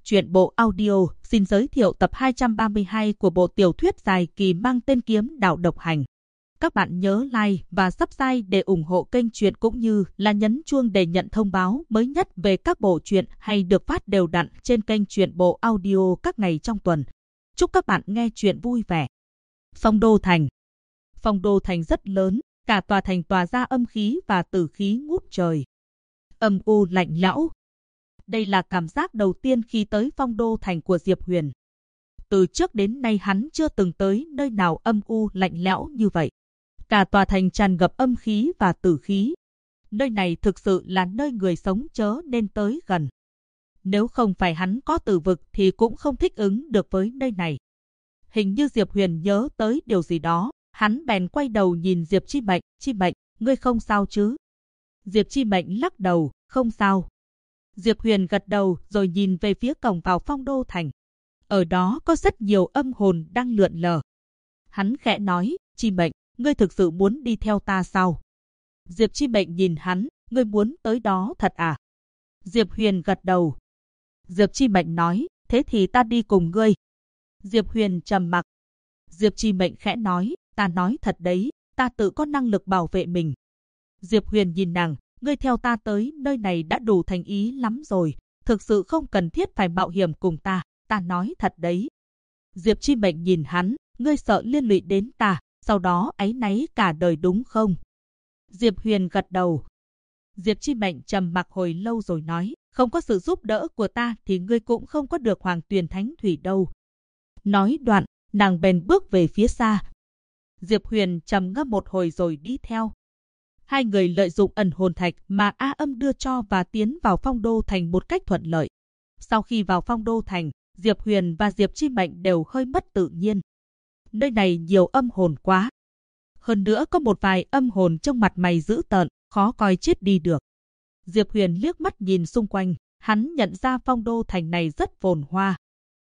Truyện bộ audio xin giới thiệu tập 232 của bộ tiểu thuyết dài kỳ mang tên Kiếm Đạo Độc Hành. Các bạn nhớ like và subscribe để ủng hộ kênh truyện cũng như là nhấn chuông để nhận thông báo mới nhất về các bộ truyện hay được phát đều đặn trên kênh truyện bộ audio các ngày trong tuần. Chúc các bạn nghe truyện vui vẻ. Phong Đô Thành. Phong Đô Thành rất lớn, cả tòa thành tỏa ra âm khí và tử khí ngút trời. Âm u lạnh lẽo. Đây là cảm giác đầu tiên khi tới Phong Đô Thành của Diệp Huyền. Từ trước đến nay hắn chưa từng tới nơi nào âm u lạnh lẽo như vậy. Cả tòa thành tràn ngập âm khí và tử khí. Nơi này thực sự là nơi người sống chớ nên tới gần. Nếu không phải hắn có tử vực thì cũng không thích ứng được với nơi này. Hình như Diệp Huyền nhớ tới điều gì đó, hắn bèn quay đầu nhìn Diệp Chi Mệnh. Chi Mệnh, ngươi không sao chứ? Diệp Chi Mệnh lắc đầu, không sao. Diệp Huyền gật đầu rồi nhìn về phía cổng vào Phong Đô Thành. Ở đó có rất nhiều âm hồn đang lượn lờ. Hắn khẽ nói, Chi Mệnh, ngươi thực sự muốn đi theo ta sao? Diệp Chi Mệnh nhìn hắn, ngươi muốn tới đó thật à? Diệp Huyền gật đầu. Diệp Chi Mệnh nói, thế thì ta đi cùng ngươi. Diệp Huyền trầm mặc. Diệp Chi Mệnh khẽ nói, ta nói thật đấy, ta tự có năng lực bảo vệ mình. Diệp Huyền nhìn nàng, ngươi theo ta tới nơi này đã đủ thành ý lắm rồi, thực sự không cần thiết phải mạo hiểm cùng ta nói thật đấy. Diệp Chi Mệnh nhìn hắn, ngươi sợ liên lụy đến ta, sau đó áy náy cả đời đúng không? Diệp Huyền gật đầu. Diệp Chi Mệnh trầm mặc hồi lâu rồi nói, không có sự giúp đỡ của ta thì ngươi cũng không có được Hoàng Tuyền Thánh Thủy đâu. Nói đoạn, nàng bèn bước về phía xa. Diệp Huyền trầm ngâm một hồi rồi đi theo. Hai người lợi dụng ẩn hồn thạch mà A Âm đưa cho và tiến vào Phong Đô Thành một cách thuận lợi. Sau khi vào Phong Đô Thành, Diệp Huyền và Diệp Chi Mệnh đều hơi mất tự nhiên. Nơi này nhiều âm hồn quá. Hơn nữa có một vài âm hồn trong mặt mày dữ tợn, khó coi chết đi được. Diệp Huyền liếc mắt nhìn xung quanh, hắn nhận ra Phong Đô Thành này rất phồn hoa.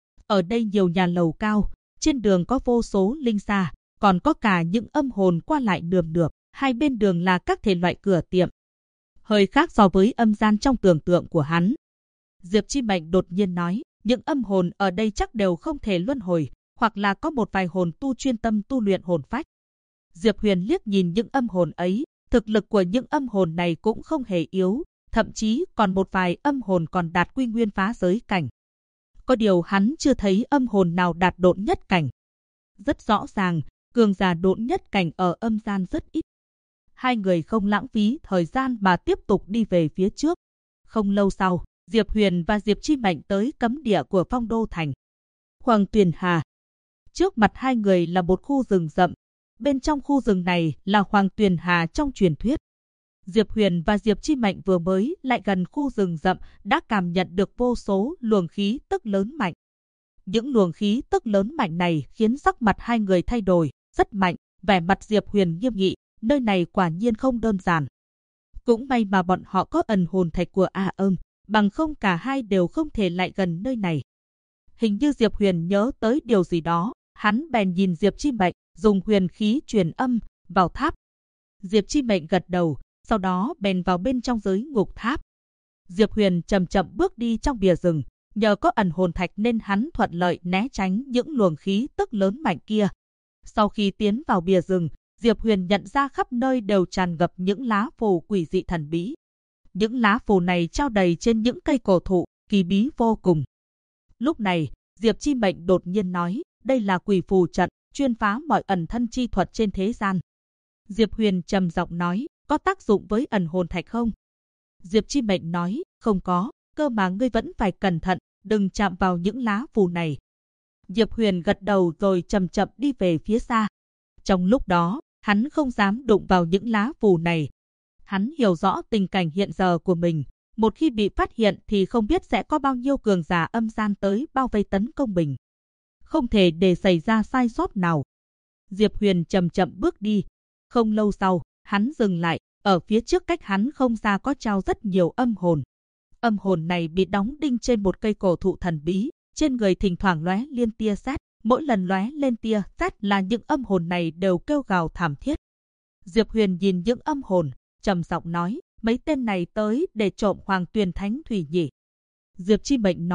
Ở đây nhiều nhà lầu cao, trên đường có vô số linh xa, còn có cả những âm hồn qua lại nườm nượp. Hai bên đường là các thể loại cửa tiệm. Hơi khác so với âm gian trong tưởng tượng của hắn. Diệp Chi Mệnh đột nhiên nói, những âm hồn ở đây chắc đều không thể luân hồi, hoặc là có một vài hồn tu chuyên tâm tu luyện hồn phách. Diệp Huyền liếc nhìn những âm hồn ấy, thực lực của những âm hồn này cũng không hề yếu, thậm chí còn một vài âm hồn còn đạt quy nguyên phá giới cảnh. Có điều hắn chưa thấy âm hồn nào đạt độn nhất cảnh. Rất rõ ràng, cường giả độn nhất cảnh ở âm gian rất ít. Hai người không lãng phí thời gian mà tiếp tục đi về phía trước. Không lâu sau, Diệp Huyền và Diệp Chi Mệnh tới cấm địa của Phong Đô Thành. Hoàng Tuyền Hà. Trước mặt hai người là một khu rừng rậm. Bên trong khu rừng này là Hoàng Tuyền Hà trong truyền thuyết. Diệp Huyền và Diệp Chi Mệnh vừa mới lại gần khu rừng rậm đã cảm nhận được vô số luồng khí tức lớn mạnh. Những luồng khí tức lớn mạnh này khiến sắc mặt hai người thay đổi, rất mạnh, vẻ mặt Diệp Huyền nghiêm nghị. Nơi này quả nhiên không đơn giản. Cũng may mà bọn họ có ẩn hồn thạch của A Âm, bằng không cả hai đều không thể lại gần nơi này. Hình như Diệp Huyền nhớ tới điều gì đó, hắn bèn nhìn Diệp Chi Mệnh, dùng huyền khí truyền âm vào tháp. Diệp Chi Mệnh gật đầu, sau đó bèn vào bên trong giới ngục tháp. Diệp Huyền chậm chậm bước đi trong bìa rừng, nhờ có ẩn hồn thạch nên hắn thuận lợi né tránh những luồng khí tức lớn mạnh kia. Sau khi tiến vào bìa rừng, Diệp Huyền nhận ra khắp nơi đều tràn ngập những lá phù quỷ dị thần bí. Những lá phù này trao đầy trên những cây cổ thụ, kỳ bí vô cùng. Lúc này, Diệp Chi Mệnh đột nhiên nói, đây là quỷ phù trận, chuyên phá mọi ẩn thân chi thuật trên thế gian. Diệp Huyền trầm giọng nói, có tác dụng với ẩn hồn thạch không? Diệp Chi Mệnh nói, không có, cơ mà ngươi vẫn phải cẩn thận, đừng chạm vào những lá phù này. Diệp Huyền gật đầu rồi chậm chậm đi về phía xa. Trong lúc đó, hắn không dám đụng vào những lá phù này. Hắn hiểu rõ tình cảnh hiện giờ của mình. Một khi bị phát hiện thì không biết sẽ có bao nhiêu cường giả âm gian tới bao vây tấn công mình. Không thể để xảy ra sai sót nào. Diệp Huyền chậm chậm bước đi. Không lâu sau, hắn dừng lại. Ở phía trước cách hắn không xa có treo rất nhiều âm hồn. Âm hồn này bị đóng đinh trên một cây cổ thụ thần bí. Trên người thỉnh thoảng lóe liên tia sét. Mỗi lần lóe lên tia sét là những âm hồn này đều kêu gào thảm thiết. Diệp Huyền nhìn những âm hồn, trầm giọng nói, mấy tên này tới để trộm Hoàng Tuyền Thánh Thủy nhỉ? Diệp Chi Mệnh nói,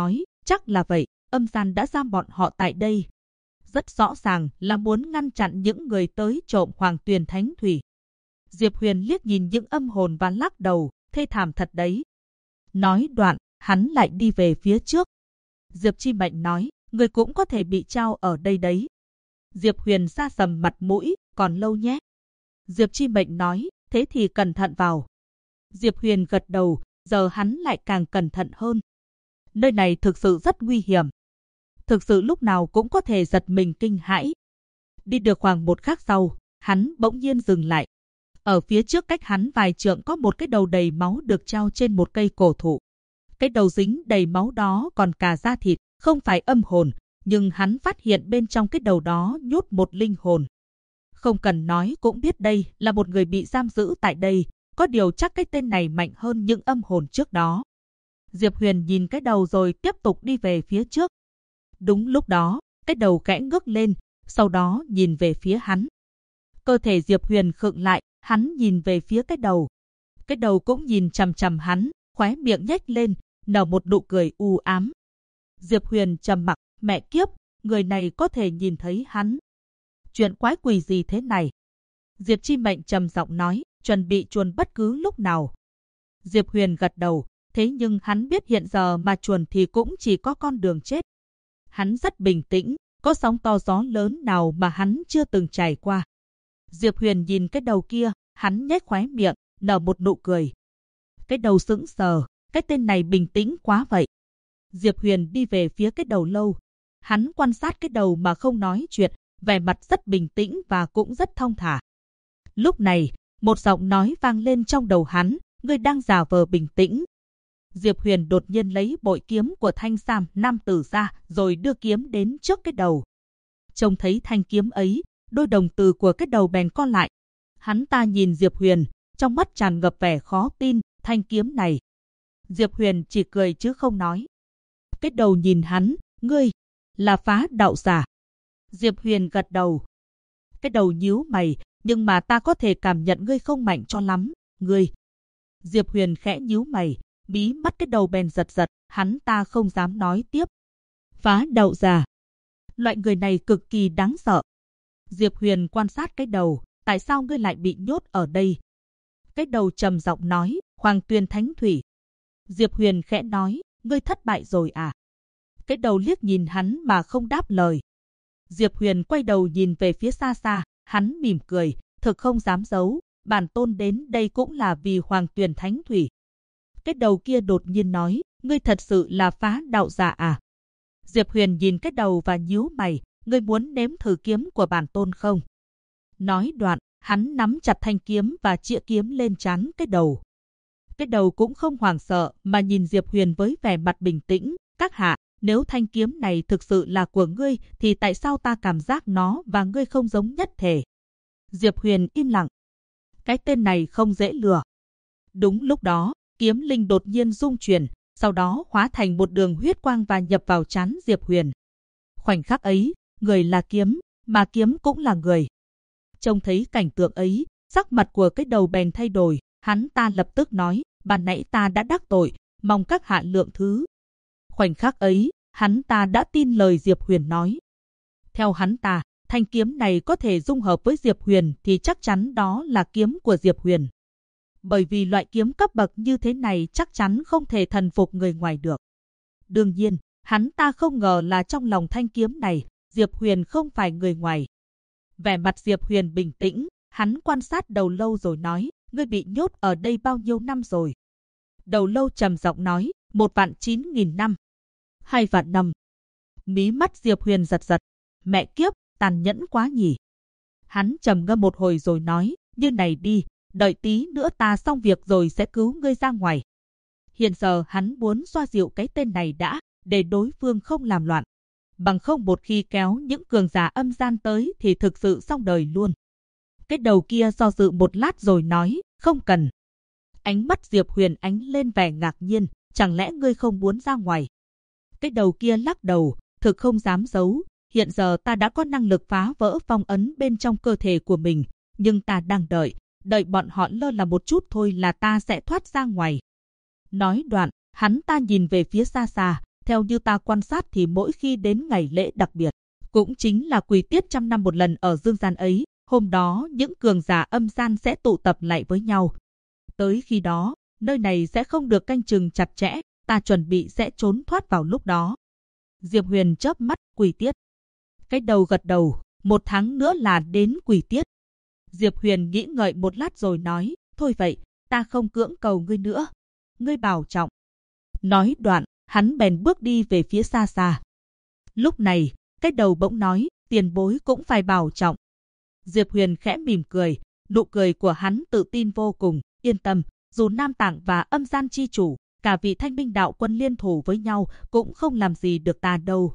Chắc là vậy, âm gian đã giam bọn họ tại đây. Rất rõ ràng là muốn ngăn chặn những người tới trộm Hoàng Tuyền Thánh Thủy. Diệp Huyền liếc nhìn những âm hồn và lắc đầu, thê thảm thật đấy. Nói đoạn, hắn lại đi về phía trước. Diệp Chi Mệnh nói, người cũng có thể bị trao ở đây đấy. Diệp Huyền sa sầm mặt mũi, còn lâu nhé. Diệp Chi Mệnh nói, thế thì cẩn thận vào. Diệp Huyền gật đầu, giờ hắn lại càng cẩn thận hơn. Nơi này thực sự rất nguy hiểm. Thực sự lúc nào cũng có thể giật mình kinh hãi. Đi được khoảng một khắc sau, hắn bỗng nhiên dừng lại. Ở phía trước cách hắn vài trượng có một cái đầu đầy máu được treo trên một cây cổ thụ. Cái đầu dính đầy máu đó còn cả da thịt, không phải âm hồn, nhưng hắn phát hiện bên trong cái đầu đó nhốt một linh hồn. Không cần nói cũng biết đây là một người bị giam giữ tại đây, có điều chắc cái tên này mạnh hơn những âm hồn trước đó. Diệp Huyền nhìn cái đầu rồi tiếp tục đi về phía trước. Đúng lúc đó, cái đầu khẽ ngước lên, sau đó nhìn về phía hắn. Cơ thể Diệp Huyền khựng lại, hắn nhìn về phía cái đầu. Cái đầu cũng nhìn chằm chằm hắn, khóe miệng nhếch lên, nở một nụ cười u ám. Diệp Huyền trầm mặc, mẹ kiếp, người này có thể nhìn thấy hắn. Chuyện quái quỷ gì thế này? Diệp Chi Mệnh trầm giọng nói, chuẩn bị chuồn bất cứ lúc nào. Diệp Huyền gật đầu, thế nhưng hắn biết hiện giờ mà chuồn thì cũng chỉ có con đường chết. Hắn rất bình tĩnh, có sóng to gió lớn nào mà hắn chưa từng trải qua. Diệp Huyền nhìn cái đầu kia, hắn nhếch khóe miệng, nở một nụ cười. Cái đầu sững sờ, cái tên này bình tĩnh quá vậy. Diệp Huyền đi về phía cái đầu lâu. Hắn quan sát cái đầu mà không nói chuyện, vẻ mặt rất bình tĩnh và cũng rất thong thả. Lúc này, một giọng nói vang lên trong đầu hắn, ngươi đang giả vờ bình tĩnh. Diệp Huyền đột nhiên lấy bội kiếm của Thanh Sam nam tử ra, rồi đưa kiếm đến trước cái đầu. Trông thấy thanh kiếm ấy, đôi đồng tử của cái đầu bèn co lại. Hắn ta nhìn Diệp Huyền, trong mắt tràn ngập vẻ khó tin, thanh kiếm này. Diệp Huyền chỉ cười chứ không nói. Cái đầu nhìn hắn, ngươi là Phá đạo giả. Diệp Huyền gật đầu. Cái đầu nhíu mày, nhưng mà ta có thể cảm nhận ngươi không mạnh cho lắm, ngươi. Diệp Huyền khẽ nhíu mày, mí mắt cái đầu bèn giật giật, hắn ta không dám nói tiếp. Phá đạo giả. Loại người này cực kỳ đáng sợ. Diệp Huyền quan sát cái đầu, tại sao ngươi lại bị nhốt ở đây? Cái đầu trầm giọng nói, Hoàng Tuyền Thánh Thủy. Diệp Huyền khẽ nói, ngươi thất bại rồi à? Cái đầu liếc nhìn hắn mà không đáp lời. Diệp Huyền quay đầu nhìn về phía xa xa, hắn mỉm cười, thực không dám giấu, bản tôn đến đây cũng là vì Hoàng Tuyền Thánh Thủy. Cái đầu kia đột nhiên nói, ngươi thật sự là Phá đạo giả à? Diệp Huyền nhìn cái đầu và nhíu mày, ngươi muốn nếm thử kiếm của bản tôn không? Nói đoạn, hắn nắm chặt thanh kiếm và chĩa kiếm lên trán cái đầu. Cái đầu cũng không hoảng sợ mà nhìn Diệp Huyền với vẻ mặt bình tĩnh, các hạ, nếu thanh kiếm này thực sự là của ngươi thì tại sao ta cảm giác nó và ngươi không giống nhất thể? Diệp Huyền im lặng. Cái tên này không dễ lừa. Đúng lúc đó, kiếm linh đột nhiên rung chuyển, sau đó hóa thành một đường huyết quang và nhập vào trán Diệp Huyền. Khoảnh khắc ấy, người là kiếm, mà kiếm cũng là người. Trông thấy cảnh tượng ấy, sắc mặt của cái đầu bèn thay đổi, hắn ta lập tức nói, ban nãy ta đã đắc tội, mong các hạ lượng thứ. Khoảnh khắc ấy, hắn ta đã tin lời Diệp Huyền nói. Theo hắn ta, thanh kiếm này có thể dung hợp với Diệp Huyền thì chắc chắn đó là kiếm của Diệp Huyền. Bởi vì loại kiếm cấp bậc như thế này chắc chắn không thể thần phục người ngoài được. Đương nhiên, hắn ta không ngờ là trong lòng thanh kiếm này, Diệp Huyền không phải người ngoài. Vẻ mặt Diệp Huyền bình tĩnh, hắn quan sát đầu lâu rồi nói, ngươi bị nhốt ở đây bao nhiêu năm rồi? Đầu lâu trầm giọng nói, 1.900.000 năm. 2 vạn năm. Mí mắt Diệp Huyền giật giật, mẹ kiếp, tàn nhẫn quá nhỉ. Hắn trầm ngâm một hồi rồi nói, như này đi, đợi tí nữa ta xong việc rồi sẽ cứu ngươi ra ngoài. Hiện giờ hắn muốn xoa dịu cái tên này đã, để đối phương không làm loạn. Bằng không một khi kéo những cường giả âm gian tới thì thực sự xong đời luôn. Cái đầu kia do dự một lát rồi nói, không cần. Ánh mắt Diệp Huyền ánh lên vẻ ngạc nhiên, chẳng lẽ ngươi không muốn ra ngoài? Cái đầu kia lắc đầu, thực không dám giấu, hiện giờ ta đã có năng lực phá vỡ phong ấn bên trong cơ thể của mình, nhưng ta đang đợi bọn họ lơ là một chút thôi là ta sẽ thoát ra ngoài. Nói đoạn, hắn ta nhìn về phía xa xa, Theo như ta quan sát thì mỗi khi đến ngày lễ đặc biệt, cũng chính là quỷ tiết trăm năm một lần ở dương gian ấy, hôm đó những cường giả âm gian sẽ tụ tập lại với nhau. Tới khi đó, nơi này sẽ không được canh chừng chặt chẽ, ta chuẩn bị sẽ trốn thoát vào lúc đó. Diệp Huyền chớp mắt, quỷ tiết. Cái đầu gật đầu, 1 tháng nữa là đến quỷ tiết. Diệp Huyền nghĩ ngợi một lát rồi nói, thôi vậy, ta không cưỡng cầu ngươi nữa. Ngươi bảo trọng. Nói đoạn, hắn bèn bước đi về phía xa xa. Lúc này, cái đầu bỗng nói, tiền bối cũng phải bảo trọng. Diệp Huyền khẽ mỉm cười, nụ cười của hắn tự tin vô cùng, yên tâm, dù Nam Tạng và âm gian chi chủ, cả vị Thanh Minh đạo quân liên thủ với nhau cũng không làm gì được ta đâu.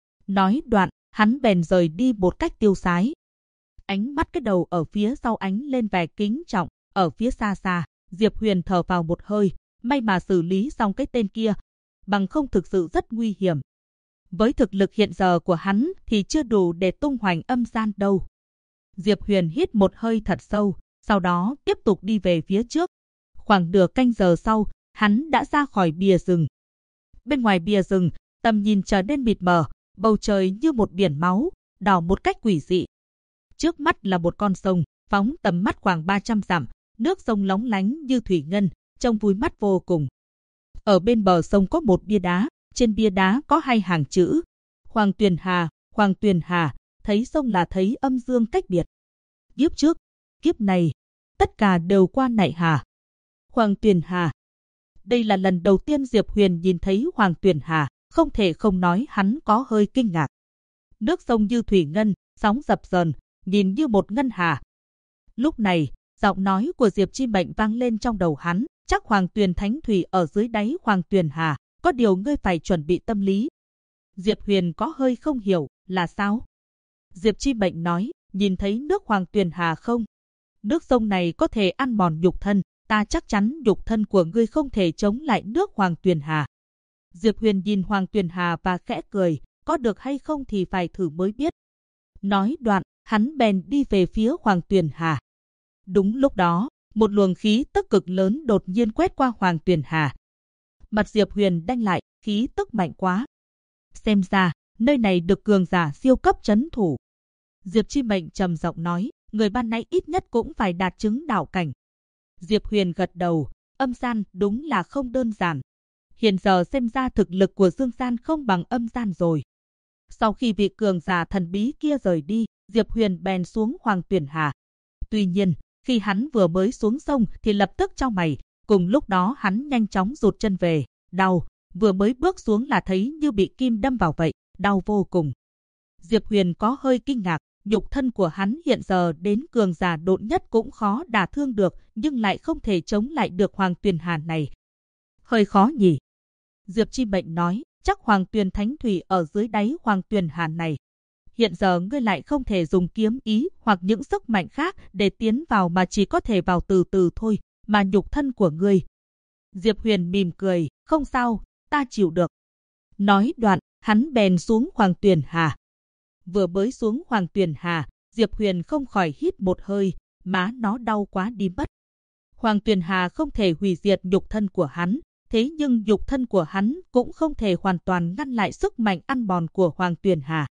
Nói đoạn, hắn bèn rời đi một cách tiêu sái. Ánh mắt cái đầu ở phía sau ánh lên vẻ kính trọng, ở phía xa xa, Diệp Huyền thở vào một hơi, may mà xử lý xong cái tên kia, bằng không thực sự rất nguy hiểm. Với thực lực hiện giờ của hắn thì chưa đủ để tung hoành âm gian đâu. Diệp Huyền hít một hơi thật sâu, sau đó tiếp tục đi về phía trước. Khoảng nửa canh giờ sau, hắn đã ra khỏi bìa rừng. Bên ngoài bìa rừng, tầm nhìn trở nên mịt mờ, bầu trời như một biển máu, đỏ một cách quỷ dị. Trước mắt là một con sông, phóng tầm mắt khoảng 300 dặm, nước sông lóng lánh như thủy ngân, trông vui mắt vô cùng. Ở bên bờ sông có một bia đá, trên bia đá có 2 hàng chữ: Hoàng Tuyền Hà, Hoàng Tuyền Hà, thấy sông là thấy âm dương cách biệt. Kiếp trước, kiếp này, tất cả đều qua nại hà. Hoàng Tuyền Hà. Đây là lần đầu tiên Diệp Huyền nhìn thấy Hoàng Tuyền Hà, không thể không nói hắn có hơi kinh ngạc. Nước sông như thủy ngân, sóng dập dờn, nhìn như một ngân hà. Lúc này, giọng nói của Diệp Chi Mệnh vang lên trong đầu hắn, chắc Hoàng Tuyền Thánh Thủy ở dưới đáy Hoàng Tuyền Hà, có điều ngươi phải chuẩn bị tâm lý. Diệp Huyền có hơi không hiểu, là sao? Diệp Chi Mệnh nói, nhìn thấy nước Hoàng Tuyền Hà không? Nước sông này có thể ăn mòn nhục thân, ta chắc chắn nhục thân của ngươi không thể chống lại nước Hoàng Tuyền Hà. Diệp Huyền nhìn Hoàng Tuyền Hà và khẽ cười, có được hay không thì phải thử mới biết. Nói đoạn, hắn bèn đi về phía Hoàng Tuyền Hà. Đúng lúc đó, một luồng khí tức cực lớn đột nhiên quét qua Hoàng Tuyền Hà. Mặt Diệp Huyền đanh lại, khí tức mạnh quá. Xem ra, nơi này được cường giả siêu cấp trấn thủ. Diệp Chi Mệnh trầm giọng nói, người ban nãy ít nhất cũng phải đạt chứng đạo cảnh. Diệp Huyền gật đầu, âm gian đúng là không đơn giản. Hiện giờ xem ra thực lực của dương gian không bằng âm gian rồi. Sau khi vị cường giả thần bí kia rời đi, Diệp Huyền bèn xuống Hoàng Tuyền Hà. Tuy nhiên, khi hắn vừa mới xuống sông thì lập tức chau mày, cùng lúc đó hắn nhanh chóng rụt chân về, đau, vừa mới bước xuống là thấy như bị kim đâm vào vậy, đau vô cùng. Diệp Huyền có hơi kinh ngạc, nhục thân của hắn hiện giờ đến cường giả độn nhất cũng khó đả thương được, nhưng lại không thể chống lại được Hoàng Tuyền Hà này. Hơi khó nhỉ? Diệp Chi Mệnh nói, chắc Hoàng Tuyền Thánh Thủy ở dưới đáy Hoàng Tuyền Hà này. Hiện giờ ngươi lại không thể dùng kiếm ý hoặc những sức mạnh khác để tiến vào mà chỉ có thể vào từ từ thôi, mà nhục thân của ngươi. Diệp Huyền mỉm cười, không sao, ta chịu được. Nói đoạn, hắn bèn xuống Hoàng Tuyền Hà. Vừa mới xuống Hoàng Tuyền Hà, Diệp Huyền không khỏi hít một hơi, má nó đau quá đi mất. Hoàng Tuyền Hà không thể hủy diệt nhục thân của hắn, thế nhưng nhục thân của hắn cũng không thể hoàn toàn ngăn lại sức mạnh ăn mòn của Hoàng Tuyền Hà.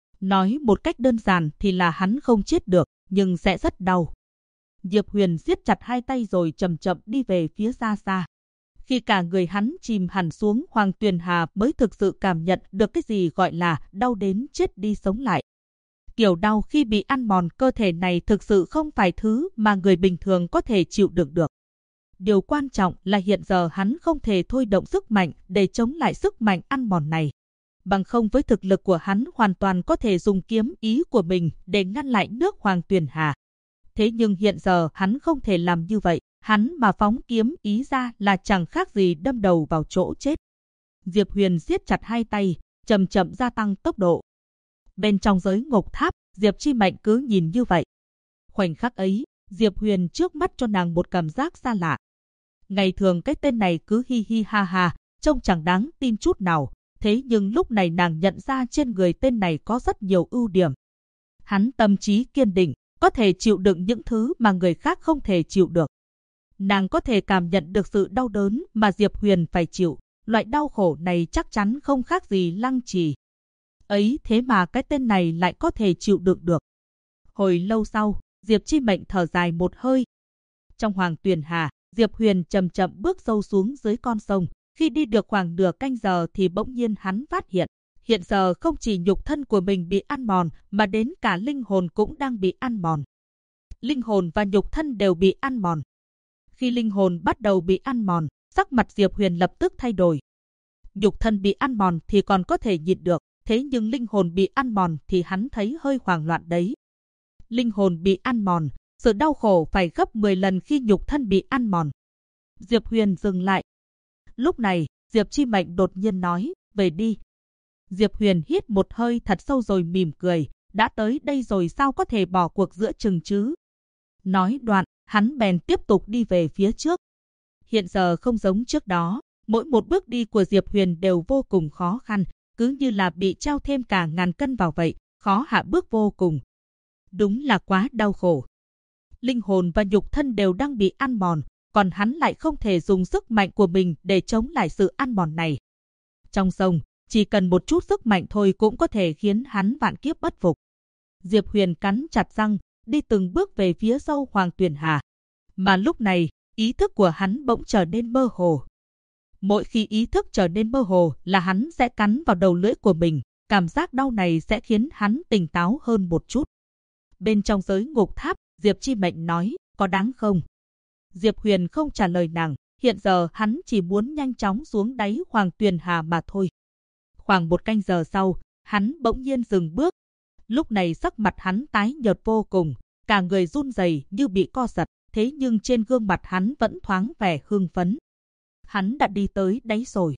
Nói một cách đơn giản thì là hắn không chết được, nhưng sẽ rất đau. Diệp Huyền siết chặt hai tay rồi chậm chậm đi về phía xa xa. Khi cả người hắn chìm hẳn xuống Hoàng Tuyền Hà mới thực sự cảm nhận được cái gì gọi là đau đến chết đi sống lại. Kiểu đau khi bị ăn mòn cơ thể này thực sự không phải thứ mà người bình thường có thể chịu đựng được. Điều quan trọng là hiện giờ hắn không thể thôi động sức mạnh để chống lại sức mạnh ăn mòn này. Bằng không với thực lực của hắn hoàn toàn có thể dùng kiếm ý của mình để ngăn lại nước Hoàng Tuyền Hà. Thế nhưng hiện giờ hắn không thể làm như vậy, hắn mà phóng kiếm ý ra là chẳng khác gì đâm đầu vào chỗ chết. Diệp Huyền siết chặt hai tay, chậm chậm gia tăng tốc độ. Bên trong giới ngục tháp, Diệp Chi Mệnh cứ nhìn như vậy. Khoảnh khắc ấy, Diệp Huyền trước mắt cho nàng một cảm giác xa lạ. Ngày thường cái tên này cứ hi hi ha ha, trông chẳng đáng tin chút nào. Thế nhưng lúc này nàng nhận ra trên người tên này có rất nhiều ưu điểm. Hắn tâm trí kiên định, có thể chịu đựng những thứ mà người khác không thể chịu được. Nàng có thể cảm nhận được sự đau đớn mà Diệp Huyền phải chịu, loại đau khổ này chắc chắn không khác gì lăng trì. Ấy thế mà cái tên này lại có thể chịu đựng được. Hồi lâu sau, Diệp Chi Mệnh thở dài một hơi. Trong Hoàng Tuyền Hà, Diệp Huyền chậm chậm bước sâu xuống dưới con sông. Khi đi được khoảng nửa canh giờ thì bỗng nhiên hắn phát hiện giờ không chỉ nhục thân của mình bị ăn mòn mà đến cả linh hồn cũng đang bị ăn mòn. Linh hồn và nhục thân đều bị ăn mòn. Khi linh hồn bắt đầu bị ăn mòn, sắc mặt Diệp Huyền lập tức thay đổi. Nhục thân bị ăn mòn thì còn có thể nhịn được, thế nhưng linh hồn bị ăn mòn thì hắn thấy hơi hoảng loạn đấy. Linh hồn bị ăn mòn, sự đau khổ phải gấp 10 lần khi nhục thân bị ăn mòn. Diệp Huyền dừng lại. Lúc này, Diệp Chi Mệnh đột nhiên nói, về đi. Diệp Huyền hít một hơi thật sâu rồi mỉm cười, đã tới đây rồi sao có thể bỏ cuộc giữa chừng chứ? Nói đoạn, hắn bèn tiếp tục đi về phía trước. Hiện giờ không giống trước đó, mỗi một bước đi của Diệp Huyền đều vô cùng khó khăn, cứ như là bị treo thêm cả ngàn cân vào vậy, khó hạ bước vô cùng. Đúng là quá đau khổ. Linh hồn và nhục thân đều đang bị ăn mòn, còn hắn lại không thể dùng sức mạnh của mình để chống lại sự ăn mòn này. Trong sông, chỉ cần một chút sức mạnh thôi cũng có thể khiến hắn vạn kiếp bất phục. Diệp Huyền cắn chặt răng, đi từng bước về phía sâu Hoàng Tuyền Hà. Mà lúc này, ý thức của hắn bỗng trở nên mơ hồ. Mỗi khi ý thức trở nên mơ hồ là hắn sẽ cắn vào đầu lưỡi của mình, cảm giác đau này sẽ khiến hắn tỉnh táo hơn một chút. Bên trong giới ngục tháp, Diệp Chi Mệnh nói, có đáng không? Diệp Huyền không trả lời nàng, hiện giờ hắn chỉ muốn nhanh chóng xuống đáy Hoàng Tuyền Hà mà thôi. Khoảng một canh giờ sau, hắn bỗng nhiên dừng bước. Lúc này sắc mặt hắn tái nhợt vô cùng, cả người run rẩy như bị co giật, thế nhưng trên gương mặt hắn vẫn thoáng vẻ hưng phấn. Hắn đã đi tới đáy rồi.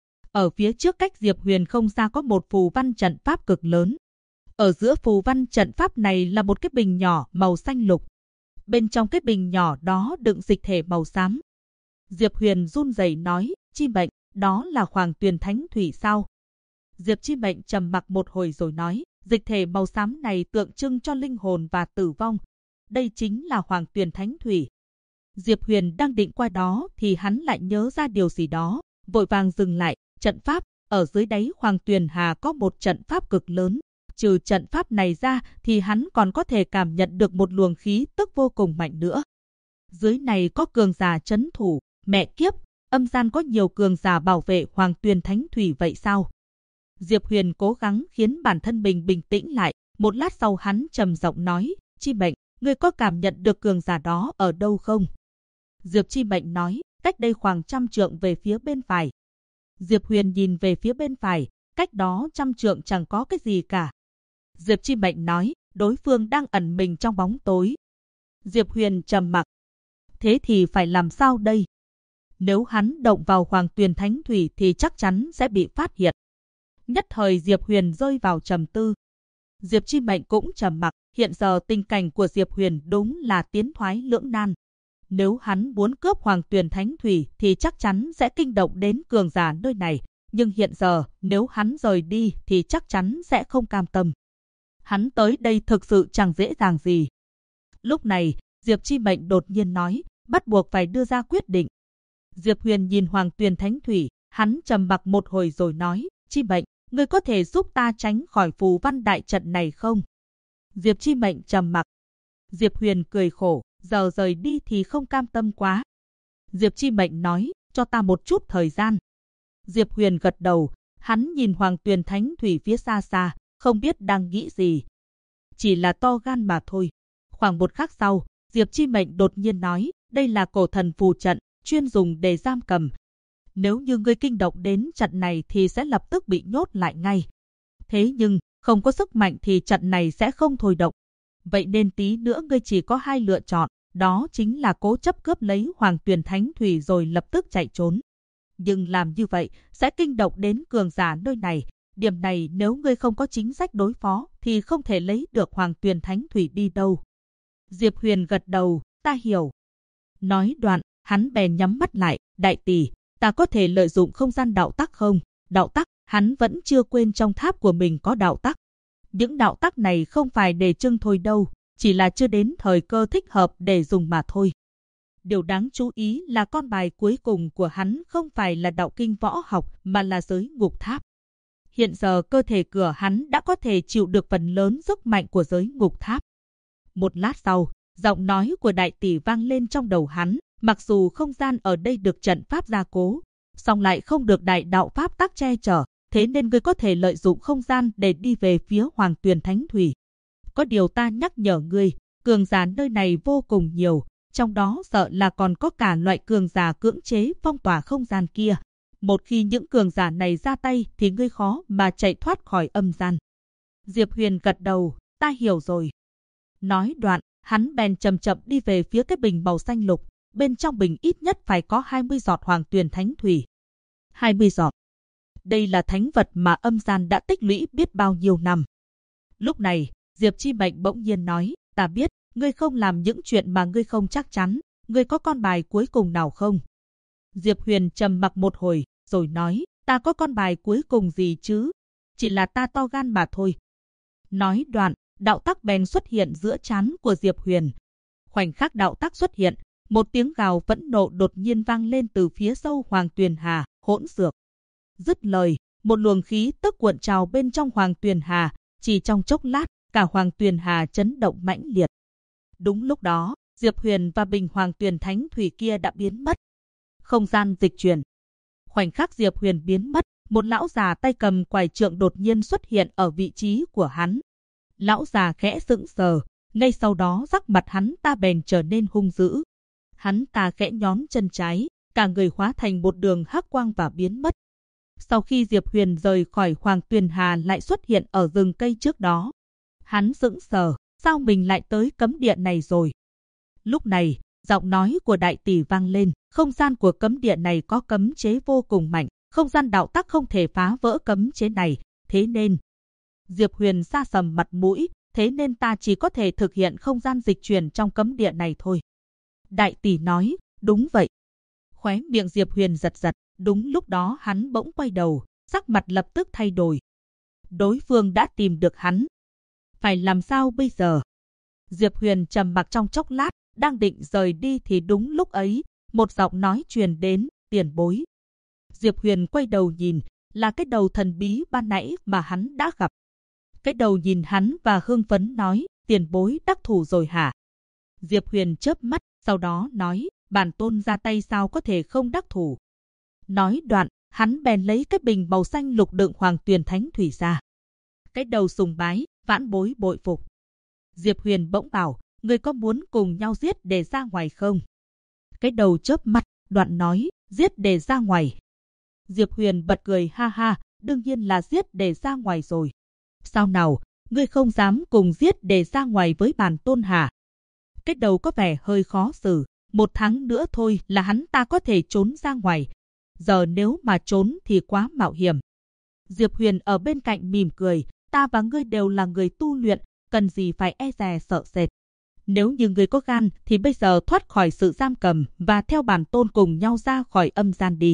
Ở phía trước cách Diệp Huyền không xa có một phù văn trận pháp cực lớn. Ở giữa phù văn trận pháp này là một cái bình nhỏ màu xanh lục. Bên trong cái bình nhỏ đó đựng dịch thể màu xám. Diệp Huyền run rẩy nói, Chi Mệnh, đó là Hoàng Tuyền Thánh Thủy sao? Diệp Chi Mệnh trầm mặc một hồi rồi nói, dịch thể màu xám này tượng trưng cho linh hồn và tử vong. Đây chính là Hoàng Tuyền Thánh Thủy. Diệp Huyền đang định qua đó thì hắn lại nhớ ra điều gì đó, vội vàng dừng lại. Trận pháp, ở dưới đáy Hoàng Tuyền Hà có một trận pháp cực lớn. Trừ trận pháp này ra thì hắn còn có thể cảm nhận được một luồng khí tức vô cùng mạnh nữa. Dưới này có cường giả trấn thủ, mẹ kiếp, âm gian có nhiều cường giả bảo vệ Hoàng Tuyền Thánh Thủy vậy sao? Diệp Huyền cố gắng khiến bản thân mình bình tĩnh lại, một lát sau hắn trầm giọng nói, Chi Mệnh, ngươi có cảm nhận được cường giả đó ở đâu không? Diệp Chi Mệnh nói, cách đây khoảng 100 trượng về phía bên phải. Diệp Huyền nhìn về phía bên phải, cách đó 100 trượng chẳng có cái gì cả. Diệp Chi Mệnh nói, đối phương đang ẩn mình trong bóng tối. Diệp Huyền trầm mặc. Thế thì phải làm sao đây? Nếu hắn động vào Hoàng Tuyền Thánh Thủy thì chắc chắn sẽ bị phát hiện. Nhất thời Diệp Huyền rơi vào trầm tư. Diệp Chi Mệnh cũng trầm mặc, hiện giờ tình cảnh của Diệp Huyền đúng là tiến thoái lưỡng nan. Nếu hắn muốn cướp Hoàng Tuyền Thánh Thủy thì chắc chắn sẽ kinh động đến cường giả nơi này. Nhưng hiện giờ, nếu hắn rời đi thì chắc chắn sẽ không cam tâm. Hắn tới đây thực sự chẳng dễ dàng gì. Lúc này, Diệp Chi Mệnh đột nhiên nói, bắt buộc phải đưa ra quyết định. Diệp Huyền nhìn Hoàng Tuyền Thánh Thủy, hắn trầm mặc một hồi rồi nói, Chi Mệnh, ngươi có thể giúp ta tránh khỏi phù văn đại trận này không? Diệp Chi Mệnh trầm mặc. Diệp Huyền cười khổ, giờ rời đi thì không cam tâm quá. Diệp Chi Mệnh nói, cho ta một chút thời gian. Diệp Huyền gật đầu, hắn nhìn Hoàng Tuyền Thánh Thủy phía xa xa, không biết đang nghĩ gì. Chỉ là to gan mà thôi. Khoảng một khắc sau, Diệp Chi Mệnh đột nhiên nói, đây là cổ thần phù trận, chuyên dùng để giam cầm. Nếu như ngươi kinh động đến trận này thì sẽ lập tức bị nhốt lại ngay. Thế nhưng, không có sức mạnh thì trận này sẽ không thôi động. Vậy nên tí nữa ngươi chỉ có hai lựa chọn, đó chính là cố chấp cướp lấy Hoàng Tuyền Thánh Thủy rồi lập tức chạy trốn. Nhưng làm như vậy sẽ kinh động đến cường giả nơi này. Điểm này nếu ngươi không có chính sách đối phó thì không thể lấy được Hoàng Tuyền Thánh Thủy đi đâu. Diệp Huyền gật đầu, ta hiểu. Nói đoạn, hắn bèn nhắm mắt lại, đại tỷ, ta có thể lợi dụng không gian đạo tắc không? Đạo tắc, hắn vẫn chưa quên trong tháp của mình có đạo tắc. Những đạo tắc này không phải để trưng thôi đâu, chỉ là chưa đến thời cơ thích hợp để dùng mà thôi. Điều đáng chú ý là con bài cuối cùng của hắn không phải là đạo kinh võ học mà là giới ngục tháp. Hiện giờ cơ thể của hắn đã có thể chịu được phần lớn sức mạnh của giới ngục tháp. Một lát sau, giọng nói của đại tỷ vang lên trong đầu hắn, mặc dù không gian ở đây được trận pháp gia cố, song lại không được đại đạo pháp tắc che chở, thế nên ngươi có thể lợi dụng không gian để đi về phía Hoàng Tuyền Thánh Thủy. Có điều ta nhắc nhở ngươi, cường giả nơi này vô cùng nhiều, trong đó sợ là còn có cả loại cường giả cưỡng chế phong tỏa không gian kia. Một khi những cường giả này ra tay thì ngươi khó mà chạy thoát khỏi âm gian. Diệp Huyền gật đầu, ta hiểu rồi. Nói đoạn, hắn bèn chậm chậm đi về phía cái bình màu xanh lục, bên trong bình ít nhất phải có 20 giọt Hoàng Tuyền Thánh Thủy. 20 giọt. Đây là thánh vật mà âm gian đã tích lũy biết bao nhiêu năm. Lúc này, Diệp Chi Mệnh bỗng nhiên nói, ta biết, ngươi không làm những chuyện mà ngươi không chắc chắn, ngươi có con bài cuối cùng nào không? Diệp Huyền trầm mặc một hồi, rồi nói, ta có con bài cuối cùng gì chứ? Chỉ là ta to gan mà thôi. Nói đoạn, đạo tắc bèn xuất hiện giữa trán của Diệp Huyền. Khoảnh khắc đạo tắc xuất hiện, một tiếng gào phẫn nộ đột nhiên vang lên từ phía sâu Hoàng Tuyền Hà, hỗn xược. Dứt lời, một luồng khí tức cuộn trào bên trong Hoàng Tuyền Hà, chỉ trong chốc lát, cả Hoàng Tuyền Hà chấn động mãnh liệt. Đúng lúc đó, Diệp Huyền và bình Hoàng Tuyền Thánh Thủy kia đã biến mất. Không gian dịch chuyển. Khoảnh khắc Diệp Huyền biến mất, một lão già tay cầm quải trượng đột nhiên xuất hiện ở vị trí của hắn. Lão già khẽ sững sờ, ngay sau đó sắc mặt hắn ta bèn trở nên hung dữ. Hắn ta khẽ nhón chân trái, cả người hóa thành một đường hắc quang và biến mất. Sau khi Diệp Huyền rời khỏi Hoàng Tuyền Hà lại xuất hiện ở rừng cây trước đó. Hắn sững sờ, sao mình lại tới cấm địa này rồi? Lúc này, giọng nói của đại tỷ vang lên, không gian của cấm địa này có cấm chế vô cùng mạnh, không gian đạo tắc không thể phá vỡ cấm chế này, thế nên... Diệp Huyền sa sầm mặt mũi, thế nên ta chỉ có thể thực hiện không gian dịch chuyển trong cấm địa này thôi. Đại tỷ nói, đúng vậy. Khóe miệng Diệp Huyền giật giật, đúng lúc đó hắn bỗng quay đầu, sắc mặt lập tức thay đổi. Đối phương đã tìm được hắn. Phải làm sao bây giờ? Diệp Huyền trầm mặc trong chốc lát, đang định rời đi thì đúng lúc ấy, một giọng nói truyền đến, tiền bối. Diệp Huyền quay đầu nhìn, là cái đầu thần bí ban nãy mà hắn đã gặp. Cái đầu nhìn hắn và hưng phấn nói, tiền bối đắc thủ rồi hả? Diệp Huyền chớp mắt, sau đó nói, bản tôn ra tay sao có thể không đắc thủ. Nói đoạn, hắn bèn lấy cái bình màu xanh lục đựng Hoàng Tuyền Thánh Thủy ra. Cái đầu sùng bái, vãn bối bội phục. Diệp Huyền bỗng bảo, người có muốn cùng nhau giết để ra ngoài không? Cái đầu chớp mắt, đoạn nói, giết để ra ngoài. Diệp Huyền bật cười ha ha, đương nhiên là giết để ra ngoài rồi. Sao nào, ngươi không dám cùng giết để ra ngoài với bản tôn hả? Cái đầu có vẻ hơi khó xử, 1 tháng nữa thôi là hắn ta có thể trốn ra ngoài. Giờ nếu mà trốn thì quá mạo hiểm. Diệp Huyền ở bên cạnh mỉm cười, ta và ngươi đều là người tu luyện, cần gì phải e dè sợ sệt. Nếu như ngươi có gan thì bây giờ thoát khỏi sự giam cầm và theo bản tôn cùng nhau ra khỏi âm gian đi.